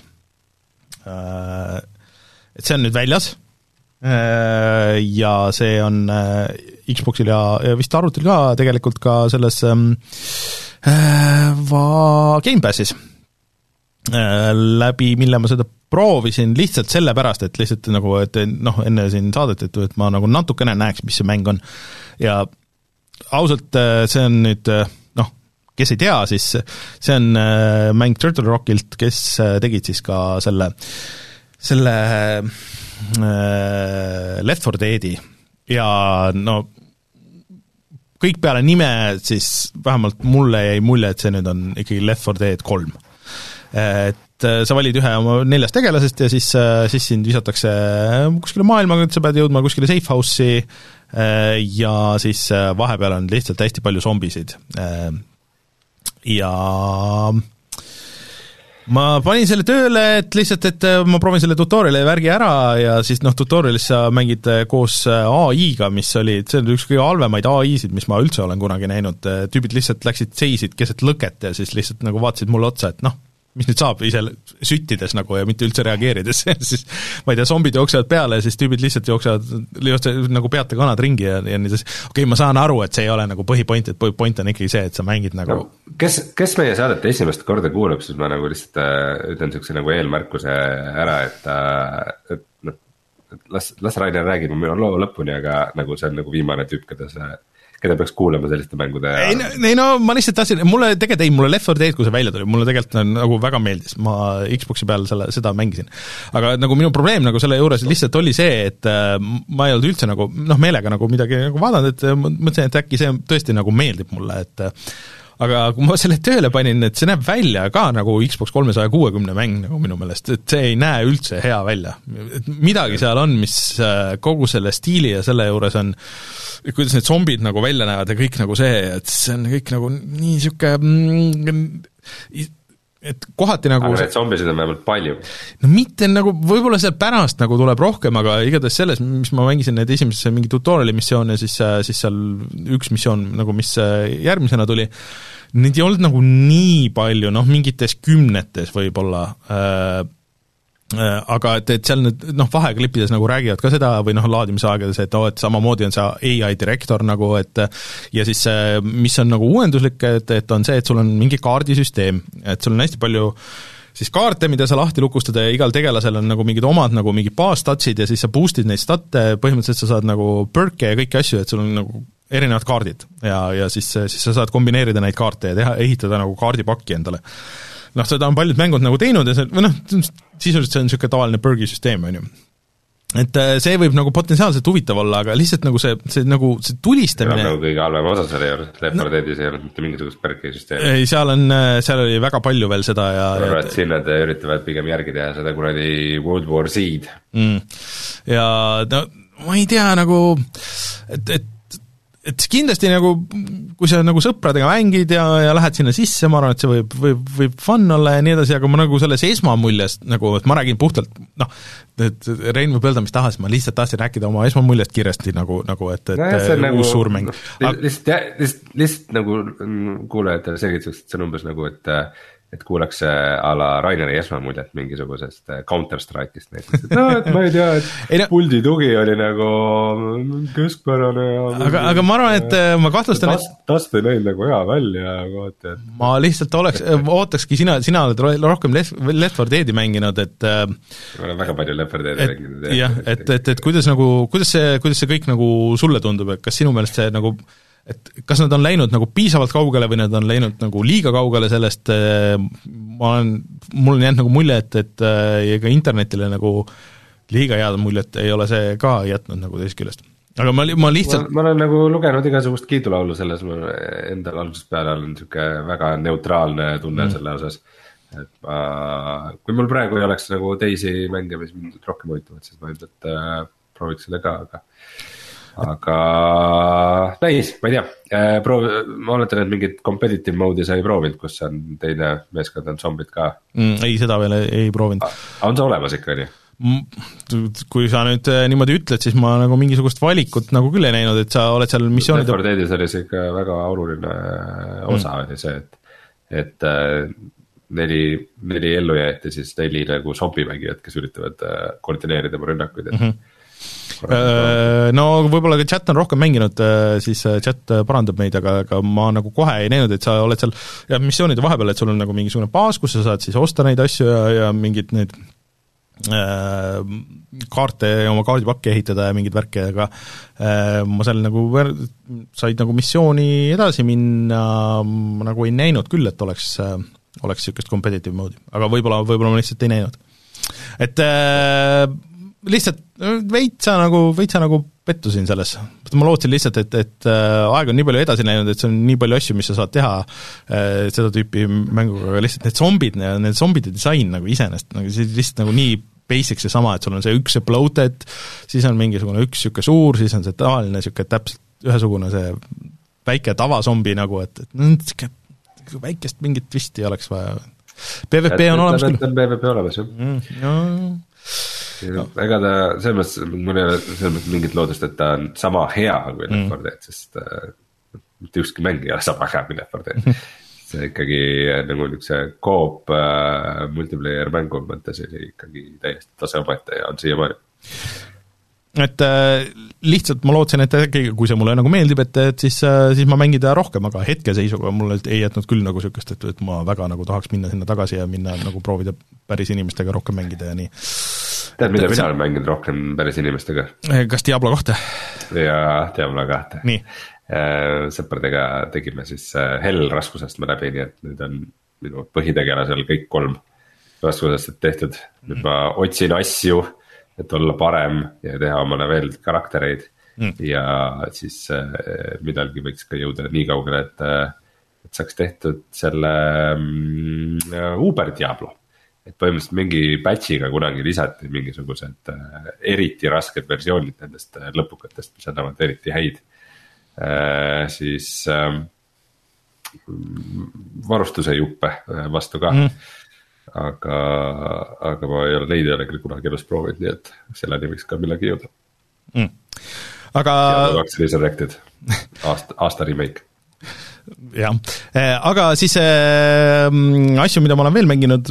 [SPEAKER 1] Et see on nüüd väljas ja see on Xboxil ja, ja vist arvutil ka tegelikult ka selles va Game Passis läbi, mille ma seda proovisin lihtsalt sellepärast, et lihtsalt nagu, et noh, enne siin saadet, et, et ma nagu natukene näeks, mis see mäng on. Ja ausalt, see on nüüd, noh, kes ei tea, siis see on mäng Turtle Rockilt, kes tegid siis ka selle, selle Left four Deadi ja no kõik peale nime, siis vähemalt mulle jäi mulje, et see nüüd on ikkagi Left four Dead kolm. Et sa valid ühe oma neljast tegelasest ja siis, siis sind visatakse kuskile maailma, sa pead jõudma kuskile safe house'i ja siis vahepeal on lihtsalt hästi palju zombisid. Ja ma panin selle tööle, et lihtsalt, et ma proovin selle tutoriali värgi ära ja siis noh, tutorialis sa mängid koos A I-ga, mis oli, see on üks kõige halvemaid A I-sid, mis ma üldse olen kunagi näinud. Tüübid lihtsalt läksid, seisid keset lõket ja siis lihtsalt nagu vaatasid mulle otsa, et noh, mis nüüd saab ise süttides nagu ja mitte üldse reageerides, siis ma ei tea, zombid jooksevad peale ja siis tüübid lihtsalt jooksevad, jooksevad nagu peate kanad ringi ja, ja nii, okei okay,, ma saan aru, et see ei ole nagu põhipoint, et põhipoint on ikkagi see, et sa mängid nagu no,
[SPEAKER 2] kes, kes meie saadet esimest korda kuulab, siis ma nagu lihtsalt äh, ütlen niisuguse nagu eelmärkuse ära, et, äh, et, noh, et las, las Rainer räägib minu loo lõpuni, aga nagu see on nagu viimane tüüp, keda see keda peaks kuulama selliste mängude
[SPEAKER 1] ei, no, ei no ma lihtsalt tahtsin, mulle tegelikult ei, mulle Left four Dead, kui see välja tuli, mulle tegelikult nagu väga meeldis, ma Xboxi peal selle, seda mängisin. Aga nagu minu probleem nagu selle juures lihtsalt oli see, et äh, ma ei olnud üldse nagu, noh meelega nagu midagi nagu vaadanud, et mõtlesin, et äkki see tõesti nagu meeldib mulle, et aga kui ma selle tööle panin, et see näeb välja ka nagu Xbox kolmesaja kuuekümne mäng nagu minu meelest, et see ei näe üldse hea välja. Et midagi seal on, mis kogu selle stiili ja selle juures on, kuidas need zombid nagu välja näevad ja kõik nagu see, et see on kõik nagu nii siuke et kohati nagu
[SPEAKER 2] aga need zombisid on vähemalt palju.
[SPEAKER 1] No mitte nagu, võib-olla seal pärast nagu tuleb rohkem, aga igatahes selles, mis ma mängisin need esimesse mingi tutoriali missioon ja siis, siis seal üks missioon nagu, mis järgmisena tuli, neid ei olnud nagu nii palju, noh mingites kümnetes võib-olla äh, aga et, et seal nüüd noh, vaheklippides nagu räägivad ka seda või noh, laadimisaegades, et, oh, et samamoodi on see A I direktor nagu, et ja siis mis on nagu uuenduslik, et, et on see, et sul on mingi kaardisüsteem, et sul on hästi palju siis kaarte, mida sa lahti lukustada ja igal tegelasel on nagu mingid omad nagu mingi baastatsid ja siis sa boostid neid statte, põhimõtteliselt sa saad nagu perke ja kõiki asju, et sul on nagu erinevad kaardid ja, ja siis, siis sa saad kombineerida neid kaarte ja teha, ehitada nagu kaardipakki endale. Noh, seda on paljud mängud nagu teinud ja see, või noh, sisuliselt see on niisugune tavaline pergi süsteem, on ju. Et see võib nagu potentsiaalselt huvitav olla, aga lihtsalt nagu see, see nagu see tulistamine
[SPEAKER 2] see on nagu kõige halvem osa selle juures, Left four Deadis ei olnud mitte mingisugust pergi süsteemi.
[SPEAKER 1] Ei, seal on, seal oli väga palju veel seda ja
[SPEAKER 2] ma arvan, et siin nad üritavad pigem järgi teha seda kuradi World War Z-d
[SPEAKER 1] mm. ja no ma ei tea, nagu et, et et kindlasti nagu, kui sa nagu sõpradega mängid ja, ja lähed sinna sisse, ma arvan, et see võib, võib, võib fun olla ja nii edasi, aga ma nagu selles esmamuljest, nagu, et ma räägin puhtalt, noh, et Rein võib öelda, mis tahas, ma lihtsalt tahtsin rääkida oma esmamuljest kiiresti, nagu, nagu et, et no, uus nagu, suurmäng.
[SPEAKER 2] Lihtsalt, lihtsalt, lihtsalt nagu kuulajatele selgituseks, et see on umbes nagu, et et kuulaks a la Raineri esmamuljet mingisugusest Counter-Strike'ist näiteks, et no, et ma ei tea, et ei, no, puldi tugi oli nagu keskpärane ja
[SPEAKER 1] aga, aga ma arvan, et ma kahtlustan,
[SPEAKER 2] et tast ei näinud nagu hea välja kohati, et
[SPEAKER 1] ma lihtsalt oleks, ootakski sina, sina oled rohkem Left four Dead'i mänginud, et
[SPEAKER 2] ma olen väga palju Left four Dead'i mänginud.
[SPEAKER 1] jah, et, et, et kuidas nagu, kuidas see, kuidas see kõik nagu sulle tundub, et kas sinu meelest see nagu et kas nad on läinud nagu piisavalt kaugele või nad on läinud nagu liiga kaugele sellest, ma olen, mul on jäänud nagu mulje, et, et ega internetile nagu liiga head muljet ei ole see ka jätnud nagu teisest küljest. Aga ma, ma lihtsalt
[SPEAKER 2] ma, ma olen nagu lugenud igasugust kiidulaulu selles, ma endal algusest peale olen niisugune väga neutraalne tunne mm. selle osas, et ma, kui mul praegu ei oleks nagu teisi mänge, mis mind rohkem huvitavad, siis ma ilmselt äh, prooviks selle ka, aga aga näis, ma ei tea, proov, ma oletan, et mingit competitive mode'i sa ei proovinud, kus on teine meeskond on zombid ka
[SPEAKER 1] mm,? Ei, seda veel ei, ei proovinud.
[SPEAKER 2] On see olemas ikka, nii?
[SPEAKER 1] Kui sa nüüd niimoodi ütled, siis ma nagu mingisugust valikut nagu küll ei näinud, et sa oled seal missioonide
[SPEAKER 2] Left four Dead'is oli see ikka väga oluline osa mm. oli see, et et neli, neli ellu jäeti siis neli nagu zombimängijad, kes üritavad koordineerida oma rünnakuid, et mm-hmm.
[SPEAKER 1] No võib-olla ka chat on rohkem mänginud, siis chat parandab meid, aga, aga ma nagu kohe ei näinud, et sa oled seal ja missioonide vahepeal, et sul on nagu mingisugune baas, kus sa saad siis osta neid asju ja, ja mingid neid äh, kaarte ja oma kaardipakki ehitada ja mingid värke, aga äh, ma seal nagu said nagu missiooni edasi minna, ma nagu ei näinud küll, et oleks, oleks niisugust competitive mode'i, aga võib-olla, võib-olla ma lihtsalt ei näinud. Et äh, lihtsalt veitsa nagu, veitsa nagu pettusin selles. Ma lootsin lihtsalt, et, et aeg on nii palju edasi läinud, et see on nii palju asju, mis sa saad teha seda tüüpi mänguga, aga lihtsalt need zombid, need zombide disain nagu iseenest, nagu see lihtsalt nagu nii basic see sama, et sul on see üks see bloated, siis on mingisugune üks niisugune suur, siis on see tavaline niisugune täpselt ühesugune see väike tavazombi nagu, et, et niisugune väikest mingit twisti oleks vaja. P V P on olemas küll.
[SPEAKER 2] P V P olemas, jah.
[SPEAKER 1] Mm, no,
[SPEAKER 2] no. Ega ta, selles mõttes, mul ei ole selles mõttes mingit loodust, et ta on sama hea kui mm. Left four Dead, sest mitte ükski mäng ei ole sama hea kui Left four Dead. See ikkagi nagu niisuguse koop äh, multiplayer mängu mõttes oli ikkagi täiesti tase omaette ja on siiamaani.
[SPEAKER 1] Et äh, lihtsalt ma lootsin, et äkki, kui see mulle nagu meeldib, et, et siis, äh, siis ma mängida rohkem, aga hetkeseisuga mulle ei jätnud küll nagu niisugust, et, et ma väga nagu tahaks minna sinna tagasi ja minna nagu proovida päris inimestega rohkem mängida ja nii.
[SPEAKER 2] Tead, mida mina olen mänginud rohkem päris inimestega?
[SPEAKER 1] Kas Diablo kahte?
[SPEAKER 2] Jaa, Diablo kahte.
[SPEAKER 1] Nii.
[SPEAKER 2] Sõpradega tegime siis Hell raskusest ma läbi, nii et nüüd on minu põhitegelasel kõik kolm raskusest tehtud. Nüüd ma otsin asju, et olla parem ja teha omale veel karaktereid mm. ja siis midagi võiks ka jõuda nii kaugele, et, et saaks tehtud selle um, Uber Diablo. Et põhimõtteliselt mingi patchiga kunagi lisati mingisugused äh, eriti rasked versioonid nendest äh, lõpukatest, mis annavad eriti häid äh, siis äh, varustuse juppe äh, vastu ka mm. aga, aga ma ei ole neid ei ole küll kunagi elus proovinud, nii et selleni võiks ka millegi jõuda
[SPEAKER 1] mm. aga
[SPEAKER 2] kaks Resurrected aasta, aasta remake
[SPEAKER 1] jah, aga siis äh, asju, mida ma olen veel mänginud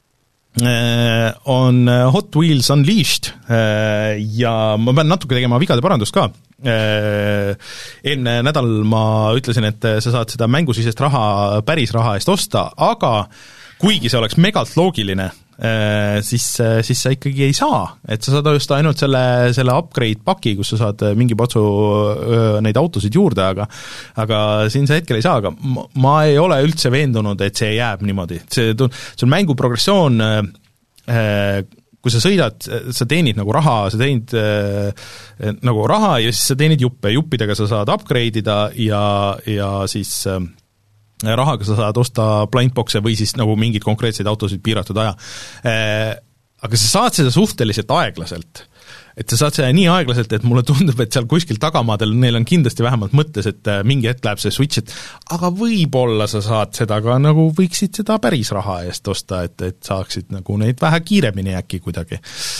[SPEAKER 1] on Hot Wheels Unleashed ja ma pean natuke tegema vigade parandust ka. Eelmine nädal ma ütlesin, et sa saad seda mängusisest raha päris raha eest osta, aga kuigi see oleks megalt loogiline, siis, siis sa ikkagi ei saa, et sa saad osta ainult selle, selle upgrade paki, kus sa saad mingi patsu neid autosid juurde, aga aga siin sa hetkel ei saa, aga ma, ma ei ole üldse veendunud, et see jääb niimoodi. See, see on mängu progressioon, kui sa sõidad, sa teenid nagu raha, sa teenid nagu raha ja siis sa teenid juppe, juppidega sa saad upgrade ida ja, ja siis rahaga sa saad osta blindboxe või siis nagu mingeid konkreetseid autosid piiratud aja. Aga sa saad seda suhteliselt aeglaselt. et sa saad seda nii aeglaselt, et mulle tundub, et seal kuskil tagamaadel neil on kindlasti vähemalt mõttes, et mingi hetk läheb see switch, et aga võib-olla sa saad seda ka nagu võiksid seda päris raha eest osta, et, et saaksid nagu neid vähe kiiremini äkki kuidagi.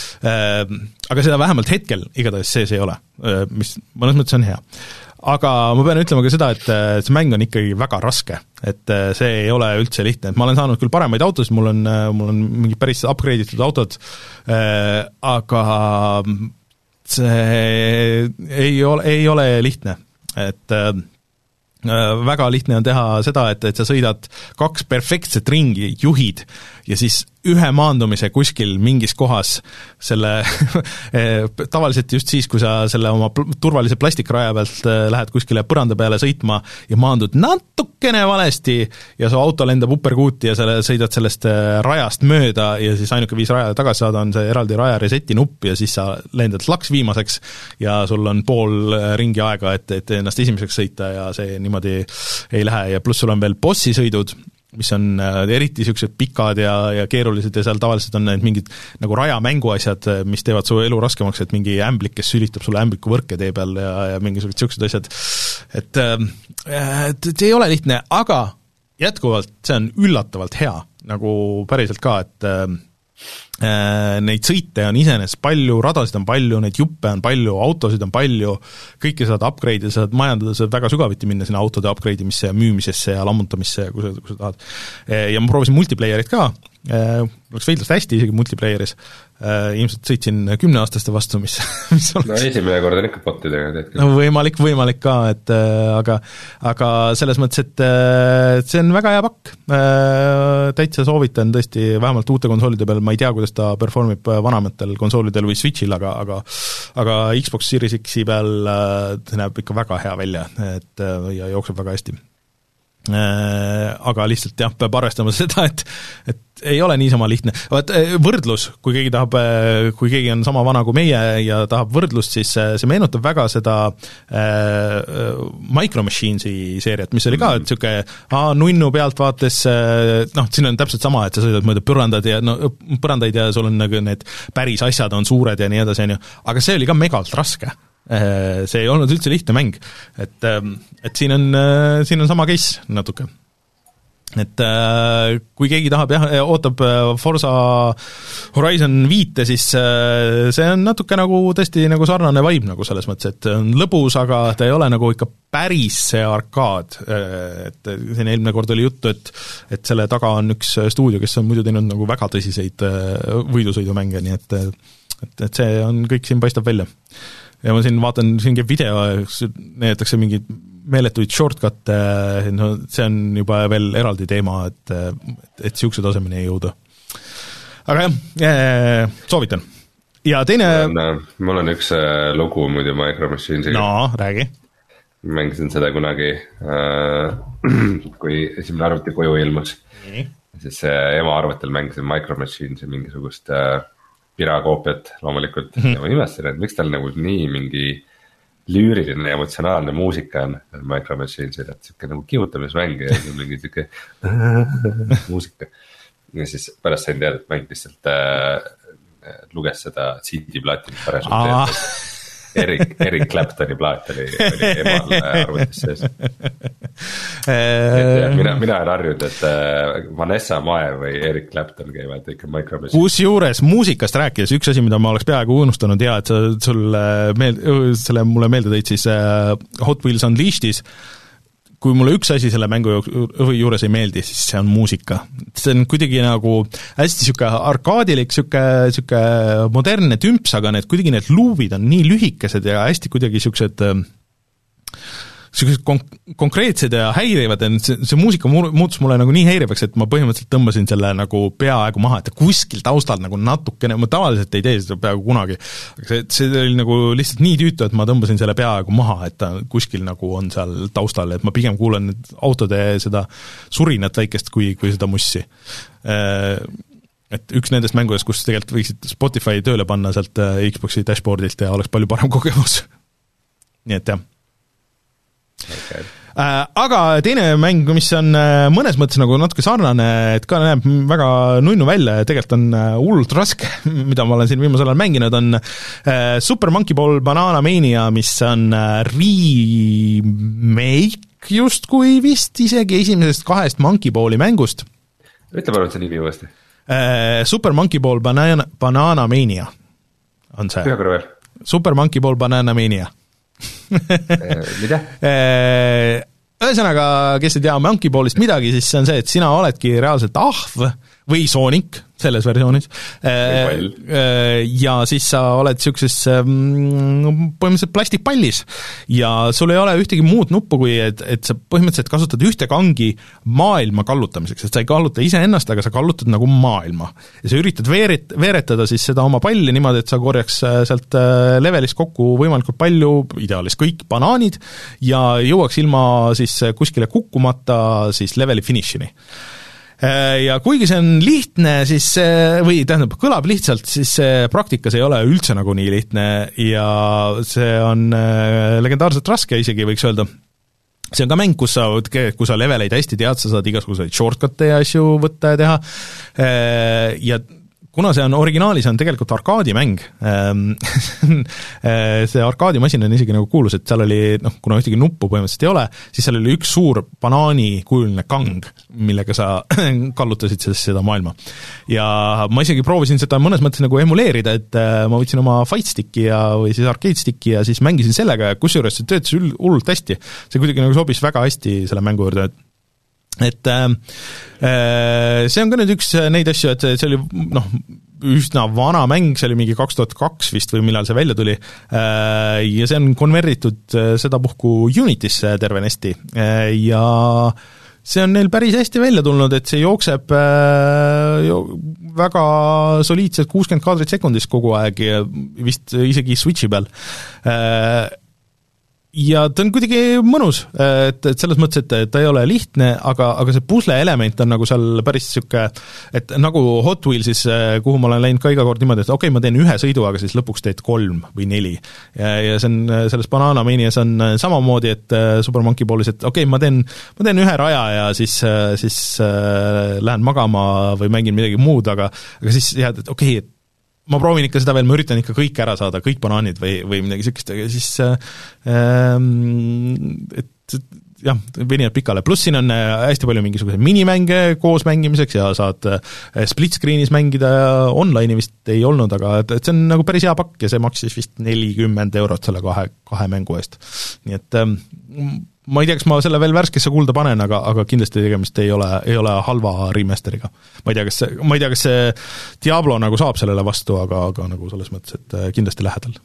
[SPEAKER 1] Aga seda vähemalt hetkel igatahes sees ei ole, mis mõnes mõttes on hea. Aga ma pean ütlema ka seda, et see mäng on ikkagi väga raske, et see ei ole üldse lihtne, et ma olen saanud küll paremaid autosid, mul on, mul on mingi päris upgrade'itud autod, aga see ei ole, ei ole lihtne, et väga lihtne on teha seda, et, et sa sõidad kaks perfektset ringi, juhid, ja siis ühe maandumise kuskil mingis kohas selle tavaliselt just siis, kui sa selle oma turvalise plastikraja pealt lähed kuskile põranda peale sõitma ja maandud natukene valesti ja su auto lendab upperkuuti ja sa sõidad sellest rajast mööda ja siis ainuke viis rajale tagasi saada on see eraldi raja reseti nupp ja siis sa lendad laks viimaseks ja sul on pool ringi aega, et, et ennast esimeseks sõita ja see niimoodi ei lähe ja pluss sul on veel bossisõidud, mis on eriti niisugused pikad ja, ja keerulised ja seal tavaliselt on need mingid nagu rajamänguasjad, mis teevad su elu raskemaks, et mingi ämblik, kes sülitab sulle ämbliku võrke tee peal ja, ja mingisugused niisugused asjad, et, et see ei ole lihtne, aga jätkuvalt see on üllatavalt hea, nagu päriselt ka, et neid sõite on iseenesest palju, radasid on palju, neid juppe on palju, autosid on palju, kõike saad upgrade'ida, saad majandada, saad väga sügaviti minna sinna autode upgrade'imisse ja müümisesse ja lammutamisse, kui sa, kui sa tahad. Ja ma proovisin multiplayerit ka, oleks veidlast hästi isegi multiplayeris, ilmselt sõitsin kümneaastaste vastu, mis, mis oleks...
[SPEAKER 2] No esimene kord on ikka botidega, teed.
[SPEAKER 1] No võimalik, võimalik ka, et aga, aga selles mõttes, et see on väga hea pakk. Täitsa soovitan tõesti, vähemalt uute konsoolide peal, ma ei tea, kuidas ta performib vanematel konsoolidel või Switchil, aga, aga, aga Xbox Series X-i peal see näeb ikka väga hea välja, et ja jookseb väga hästi. Aga lihtsalt jah, peab arvestama seda, et, et ei ole niisama lihtne. Vaat, võrdlus, kui keegi tahab, kui keegi on sama vana kui meie ja tahab võrdlust, siis see meenutab väga seda äh, Micro Machinesi seeriat, mis oli ka, et niisugune aa, nunnu pealt vaates, noh, siin on täpselt sama, et sa sõidad mööda põrandad ja no, põrandaid ja sul on nagu need päris asjad on suured ja nii edasi, aga see oli ka megalt raske. See ei olnud üldse lihtne mäng, et, et siin on, siin on sama case natuke. Et kui keegi tahab jah, ootab Forza Horizon viite, siis see on natuke nagu tõesti nagu sarnane vibe nagu selles mõttes, et on lõbus, aga ta ei ole nagu ikka päris see arkaad, et siin eelmine kord oli juttu, et, et selle taga on üks stuudio, kes on muidu teinud nagu väga tõsiseid võidusõidumänge, nii et, et, et see on, kõik siin paistab välja. Ja ma siin vaatan, siin käib video, näidatakse mingid meeletuid shortcutte, no see on juba veel eraldi teema, et, et niisuguse tasemeni ei jõuda. Aga jah, soovitan. Ja teine...
[SPEAKER 2] Mul on, mul on üks lugu muidu Micro Machinesiga.
[SPEAKER 1] No, räägi.
[SPEAKER 2] Mängisin seda kunagi, kui esimene arvuti koju ilmus. Mm. Siis ema arvutil mängisin Micro Machinesi mingisugust... pirakoopiat loomulikult mm-hmm. ja ma imestasin, et miks tal nagu nii mingi lüüriline ja emotsionaalne muusika on Micro Machinesil, et siuke nagu kihutamismäng ja mingi siuke muusika. Ja siis pärast sain teada, et mäng lihtsalt äh, luges seda C D-plaati, mis pärast teada. Eric, Eric Claptoni plaat oli, oli emal arvutis sees. mina, mina olen harjunud, et Vanessa Mae või Eric Clapton käivad ikka Micro Machines.
[SPEAKER 1] Kus juures muusikast rääkides, üks asi, mida ma oleks peaaegu unustanud, ja et sa, sul meel, selle mulle meelde tõid siis Hot Wheels Unleashed'is, kui mulle üks asi selle mängu juures ei meeldi, siis see on muusika. See on kuidagi nagu hästi siuke arkaadilik, siuke, siuke modernne tümps, aga need kuidagi need luuvid on nii lühikesed ja hästi kuidagi siuksed siuksed konk- konkreetsed ja häirivad, see, see muusika muutus mulle nagu nii häirivaks, et ma põhimõtteliselt tõmbasin selle nagu peaaegu maha, et kuskil taustal nagu natukene, ma tavaliselt ei tee seda peaaegu kunagi, aga see, see oli nagu lihtsalt nii tüütu, et ma tõmbasin selle peaaegu maha, et ta kuskil nagu on seal taustal, et ma pigem kuulen autode seda surinat väikest kui, kui seda mussi. Et üks nendest mängudest, kus tegelikult võiksid Spotify tööle panna sealt Xboxi dashboardilt ja oleks palju parem kogemus. Nii et jah.
[SPEAKER 2] okay.
[SPEAKER 1] Aga teine mäng, mis on mõnes mõttes nagu natuke sarnane, et ka näeb väga nunnu välja ja tegelikult on hullult raske, mida ma olen siin viimasel ajal mänginud, on Super Monkey Ball Banana Mania, mis on remake justkui vist isegi esimesest kahest Monkey Balli mängust.
[SPEAKER 2] Ütle palun see nimi uuesti.
[SPEAKER 1] Super Monkey Ball Banana, Banana Mania on see.
[SPEAKER 2] Ühe korra veel.
[SPEAKER 1] Super Monkey Ball Banana Mania.
[SPEAKER 2] Mida?
[SPEAKER 1] Ühesõnaga, kes ei tea Monkey Ballist midagi, siis see on see, et sina oledki reaalselt ahv või Sonic selles versioonis ja siis sa oled niisuguses põhimõtteliselt plastikpallis ja sul ei ole ühtegi muud nuppu, kui et, et sa põhimõtteliselt kasutad ühte kangi maailma kallutamiseks, et sa ei kalluta iseennast, aga sa kallutad nagu maailma. Ja sa üritad veerit, veeretada siis seda oma palli niimoodi, et sa korjaks sealt levelis kokku võimalikult palju, ideaalis kõik banaanid ja jõuaks ilma siis kuskile kukkumata siis leveli finišini. Ja kuigi see on lihtne, siis või tähendab, kõlab lihtsalt, siis see praktikas ei ole üldse nagu nii lihtne ja see on legendaarselt raske isegi, võiks öelda. See on ka mäng, kus sa, kus sa leveleid hästi tead, sa saad igasuguseid shortcut'e ja asju võtta ja teha ja kuna see on originaalis, on tegelikult arkaadimäng, see arkaadimasin on isegi nagu kuulus, et seal oli, noh, kuna ühtegi nuppu põhimõtteliselt ei ole, siis seal oli üks suur banaanikujuline kang, millega sa kallutasid seda maailma. Ja ma isegi proovisin seda mõnes mõttes nagu emuleerida, et ma võtsin oma fight sticki ja, või siis arcade sticki ja siis mängisin sellega ja kusjuures see töötas hullult hästi. See kuidagi nagu sobis väga hästi selle mängu juurde, et et äh, see on ka nüüd üks neid asju, et see oli noh, üsna vana mäng, see oli mingi kaks tuhat kaks vist või millal see välja tuli äh, ja see on konvertitud sedapuhku Unitisse tervenesti äh, ja see on neil päris hästi välja tulnud, et see jookseb äh, jo, väga soliidselt kuuskümmend kaadrit sekundis kogu aeg ja vist isegi Switchi peal äh, ja ta on kuidagi mõnus, et, et selles mõttes, et ta ei ole lihtne, aga, aga see pusle element on nagu seal päris niisugune, et nagu Hot Wheelsis, kuhu ma olen läinud ka iga kord niimoodi, et okei okay,, ma teen ühe sõidu, aga siis lõpuks teed kolm või neli. Ja, ja see on, selles Banana Manias on samamoodi, et Super Monkey Ballis, et okei okay,, ma teen, ma teen ühe raja ja siis, siis äh, lähen magama või mängin midagi muud, aga, aga siis jääd, et okei okay,, et ma proovin ikka seda veel, ma üritan ikka kõik ära saada, kõik banaanid või, või midagi sellist, aga siis ähm, et jah, venivad pikale, pluss siin on hästi palju mingisuguse minimänge koos mängimiseks ja saad split screenis mängida ja online'i vist ei olnud, aga et see on nagu päris hea pakk ja see maksis vist nelikümmend eurot selle kahe, kahe mängu eest. Nii et ähm, ma ei tea, kas ma selle veel värskesse kulda panen, aga, aga kindlasti tegemist ei ole, ei ole halva remasteriga. Ma ei tea, kas see, ma ei tea, kas see Diablo nagu saab sellele vastu, aga, aga nagu selles mõttes, et kindlasti lähedal.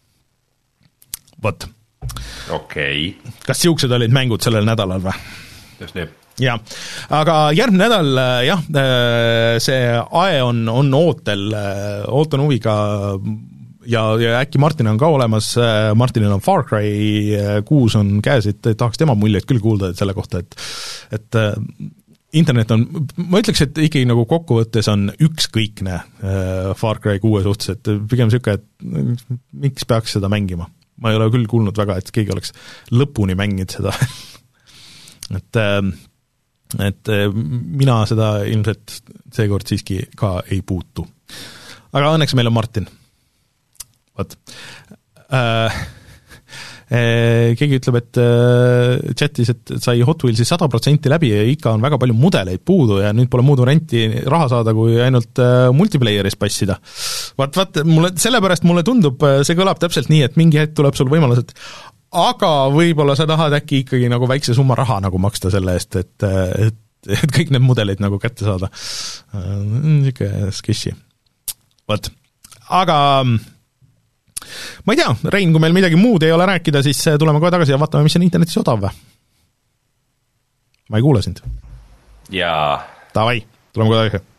[SPEAKER 1] Vot.
[SPEAKER 2] Okei. Okay.
[SPEAKER 1] Kas siuksed olid mängud sellel nädalal või?
[SPEAKER 2] Just nii.
[SPEAKER 1] Ja, aga järgmine nädal, jah, see ae on, on ootel, ootan huviga ja, ja äkki Martin on ka olemas, Martinil on Far Cry kuus on käes, et tahaks tema muljeid küll kuulda et selle kohta, et, et internet on, ma ütleks, et ikkagi nagu kokkuvõttes on ükskõikne Far Cry kuue suhtes, et pigem niisugune, et miks peaks seda mängima? Ma ei ole küll kuulnud väga, et keegi oleks lõpuni mänginud seda. et, et mina seda ilmselt seekord siiski ka ei puutu. Aga õnneks meil on Martin. Vaat. Äh, keegi ütleb, et chatis, et sai Hot Wheelsi sada protsenti läbi ja ikka on väga palju mudeleid puudu ja nüüd pole muud varianti raha saada, kui ainult multiplayeris passida. Vaat, vaat, mulle, sellepärast mulle tundub, see kõlab täpselt nii, et mingi hetk tuleb sul võimalus, et aga võib-olla sa tahad äkki ikkagi nagu väikse summa raha nagu maksta selle eest, et, et, et kõik need mudelid nagu kätte saada. Niisugune sketši. Vaat, aga ma ei tea, Rein, kui meil midagi muud ei ole rääkida, siis tuleme kohe tagasi ja vaatame, mis on internetis odav või? Ma ei kuule sind.
[SPEAKER 2] Jaa.
[SPEAKER 1] Davai, tuleme kohe tagasi.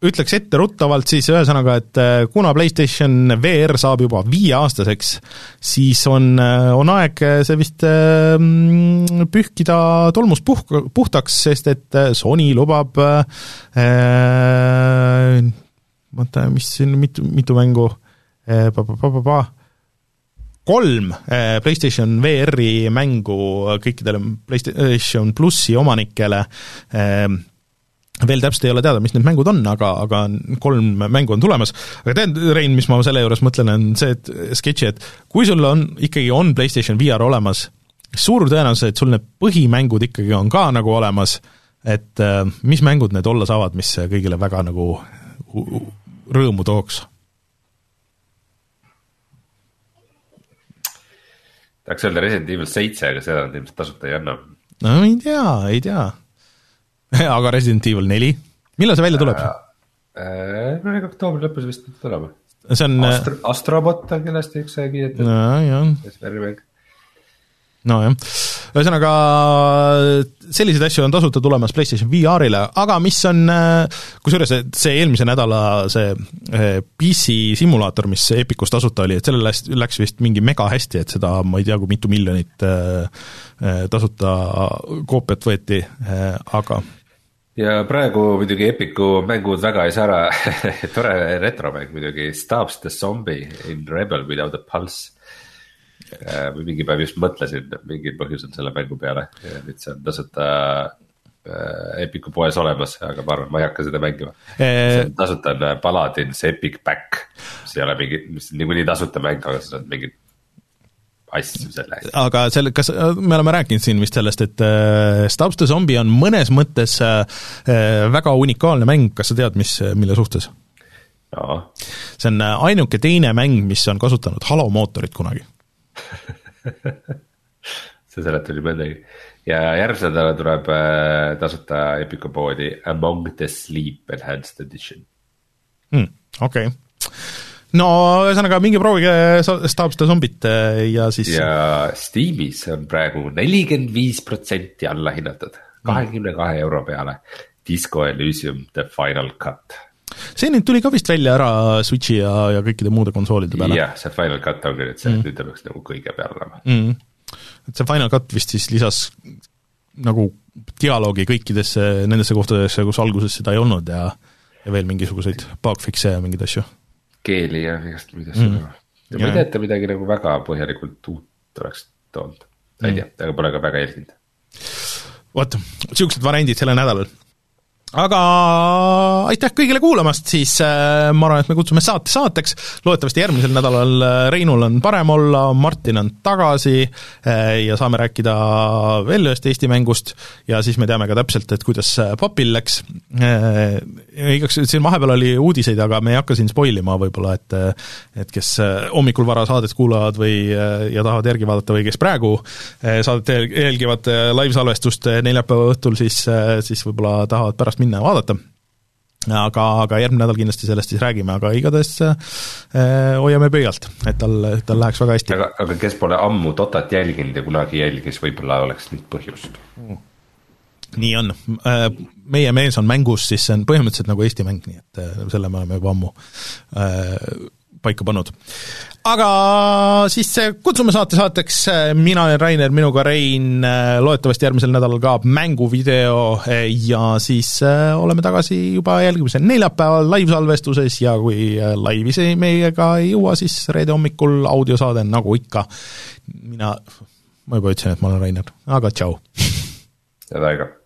[SPEAKER 1] ütleks etteruttavalt siis ühesõnaga, et kuna PlayStation V R saab juba viieaastaseks, siis on, on aeg see vist pühkida tolmust puh- puhtaks, sest et Sony lubab äh, mõtle, mis siin mitu, mitu mängu äh, pa, pa, pa, pa, pa, kolm PlayStation V R-i mängu kõikidele PlayStation Plussi omanikele äh, veel täpselt ei ole teada, mis need mängud on, aga, aga kolm mängu on tulemas. Aga tead, Rein, mis ma selle juures mõtlen, on see, et sketši, et kui sul on, ikkagi on PlayStation V R olemas, suur tõenäosus, et sul need põhimängud ikkagi on ka nagu olemas, et mis mängud need olla saavad, mis kõigile väga nagu rõõmu tooks?
[SPEAKER 2] Tahaks öelda Resident Evil seitse, aga seda on ilmselt tasuta ei anna.
[SPEAKER 1] No ei tea, ei tea. Aga Resident Evil neli, millal see välja tuleb?
[SPEAKER 2] Äh, no ega oktoobri lõpus vist tulema.
[SPEAKER 1] See on
[SPEAKER 2] Astro, Astrobot on kindlasti üks kiidetud.
[SPEAKER 1] No, jah. No jah, ühesõnaga selliseid asju on tasuta tulemas PlayStation V R-ile, aga mis on, kusjuures see eelmise nädala see P C simulaator, mis Epicus tasuta oli, et sellel läks vist mingi mega hästi, et seda ma ei tea, kui mitu miljonit tasuta koopiat võeti, aga
[SPEAKER 2] ja praegu muidugi Epicu mängud väga ei saa ära tore retromäng muidugi, Stabs the Zombie in Rebel Without a Pulse. Või mingi päev just mõtlesin mingil põhjusel selle mängu peale ja nüüd see on tasuta Epicu poes olemas, aga ma arvan, ma ei hakka seda mängima e... tasuta on Paladins Epic Back, mis ei ole mingi, mis niikuinii tasuta mäng, aga see on mingi asju selle
[SPEAKER 1] aga selle, kas me oleme rääkinud siin vist sellest, et Stabs the Zombie on mõnes mõttes väga unikaalne mäng, kas sa tead, mis, mille suhtes?
[SPEAKER 2] No.
[SPEAKER 1] See on ainuke teine mäng, mis on kasutanud Halo mootorit kunagi.
[SPEAKER 2] see seletab nii mõndagi ja järgmise nädala tuleb äh, tasuta Epicu poodi Among the Sleep Enhanced Edition.
[SPEAKER 1] mm, okei okay. No ühesõnaga mingi proovige Stabs the Zombit ja siis
[SPEAKER 2] ja Steamis on praegu nelikümmend viis protsenti alla hinnatud kahekümne kahe euro peale Disco Elysium The Final Cut.
[SPEAKER 1] See nüüd tuli ka vist välja ära Switchi ja, ja kõikide muude konsoolide peale.
[SPEAKER 2] Jah, see Final Cut on küll, et see mm. nüüd ta peaks nagu kõige peale olema.
[SPEAKER 1] Mm. Et see Final Cut vist siis lisas nagu dialoogi kõikidesse nendesse kohtadesse, kus alguses seda ei olnud ja, ja veel mingisuguseid bugfixe ja mingeid asju.
[SPEAKER 2] Keeli ja igast muid asju. Mm. Ja ma ei tea, et midagi nagu väga põhjalikult uut oleks toonud. Mm. Ei tea, aga pole ka väga jälginud.
[SPEAKER 1] Vot, siuksed variandid selle nädalal. Aga aitäh kõigile kuulamast, siis äh, ma arvan, et me kutsume saate saateks, loodetavasti järgmisel nädalal Reinul on parem olla, Martin on tagasi äh, ja saame rääkida veel ühest Eesti mängust ja siis me teame ka täpselt, et kuidas papil läks. Äh, igaks, siin vahepeal oli uudiseid, aga me ei hakka siin spoilima võib-olla, et, et kes hommikul vara saadet kuulavad või, ja tahavad järgi vaadata või kes praegu saadet jälgivad live-salvestust neljapäeva õhtul, siis, siis võib-olla tahavad pärast minna ja vaadata, aga, aga järgmine nädal kindlasti sellest siis räägime, aga igatahes äh, hoiame pöialt, et tal, tal läheks väga hästi.
[SPEAKER 2] Aga, aga kes pole ammu Dotat jälginud ja kunagi jälgis, võib-olla oleks nüüd põhjust.
[SPEAKER 1] Nii on. Meie mees on mängus, siis see on põhimõtteliselt nagu Eesti mäng, nii et selle me oleme juba ammu äh, paika pannud. Aga siis kutsume saate saateks, mina olen Rainer, minuga Rein, loetavasti järgmisel nädalal ka mänguvideo ja siis oleme tagasi juba jälgimisel neljapäeval live-salvestuses ja kui laivis meiega ei jõua, siis reede hommikul audiosaade nagu ikka. Mina, ma juba ütlesin, et ma olen Rainer, aga tšau.
[SPEAKER 2] Head aega.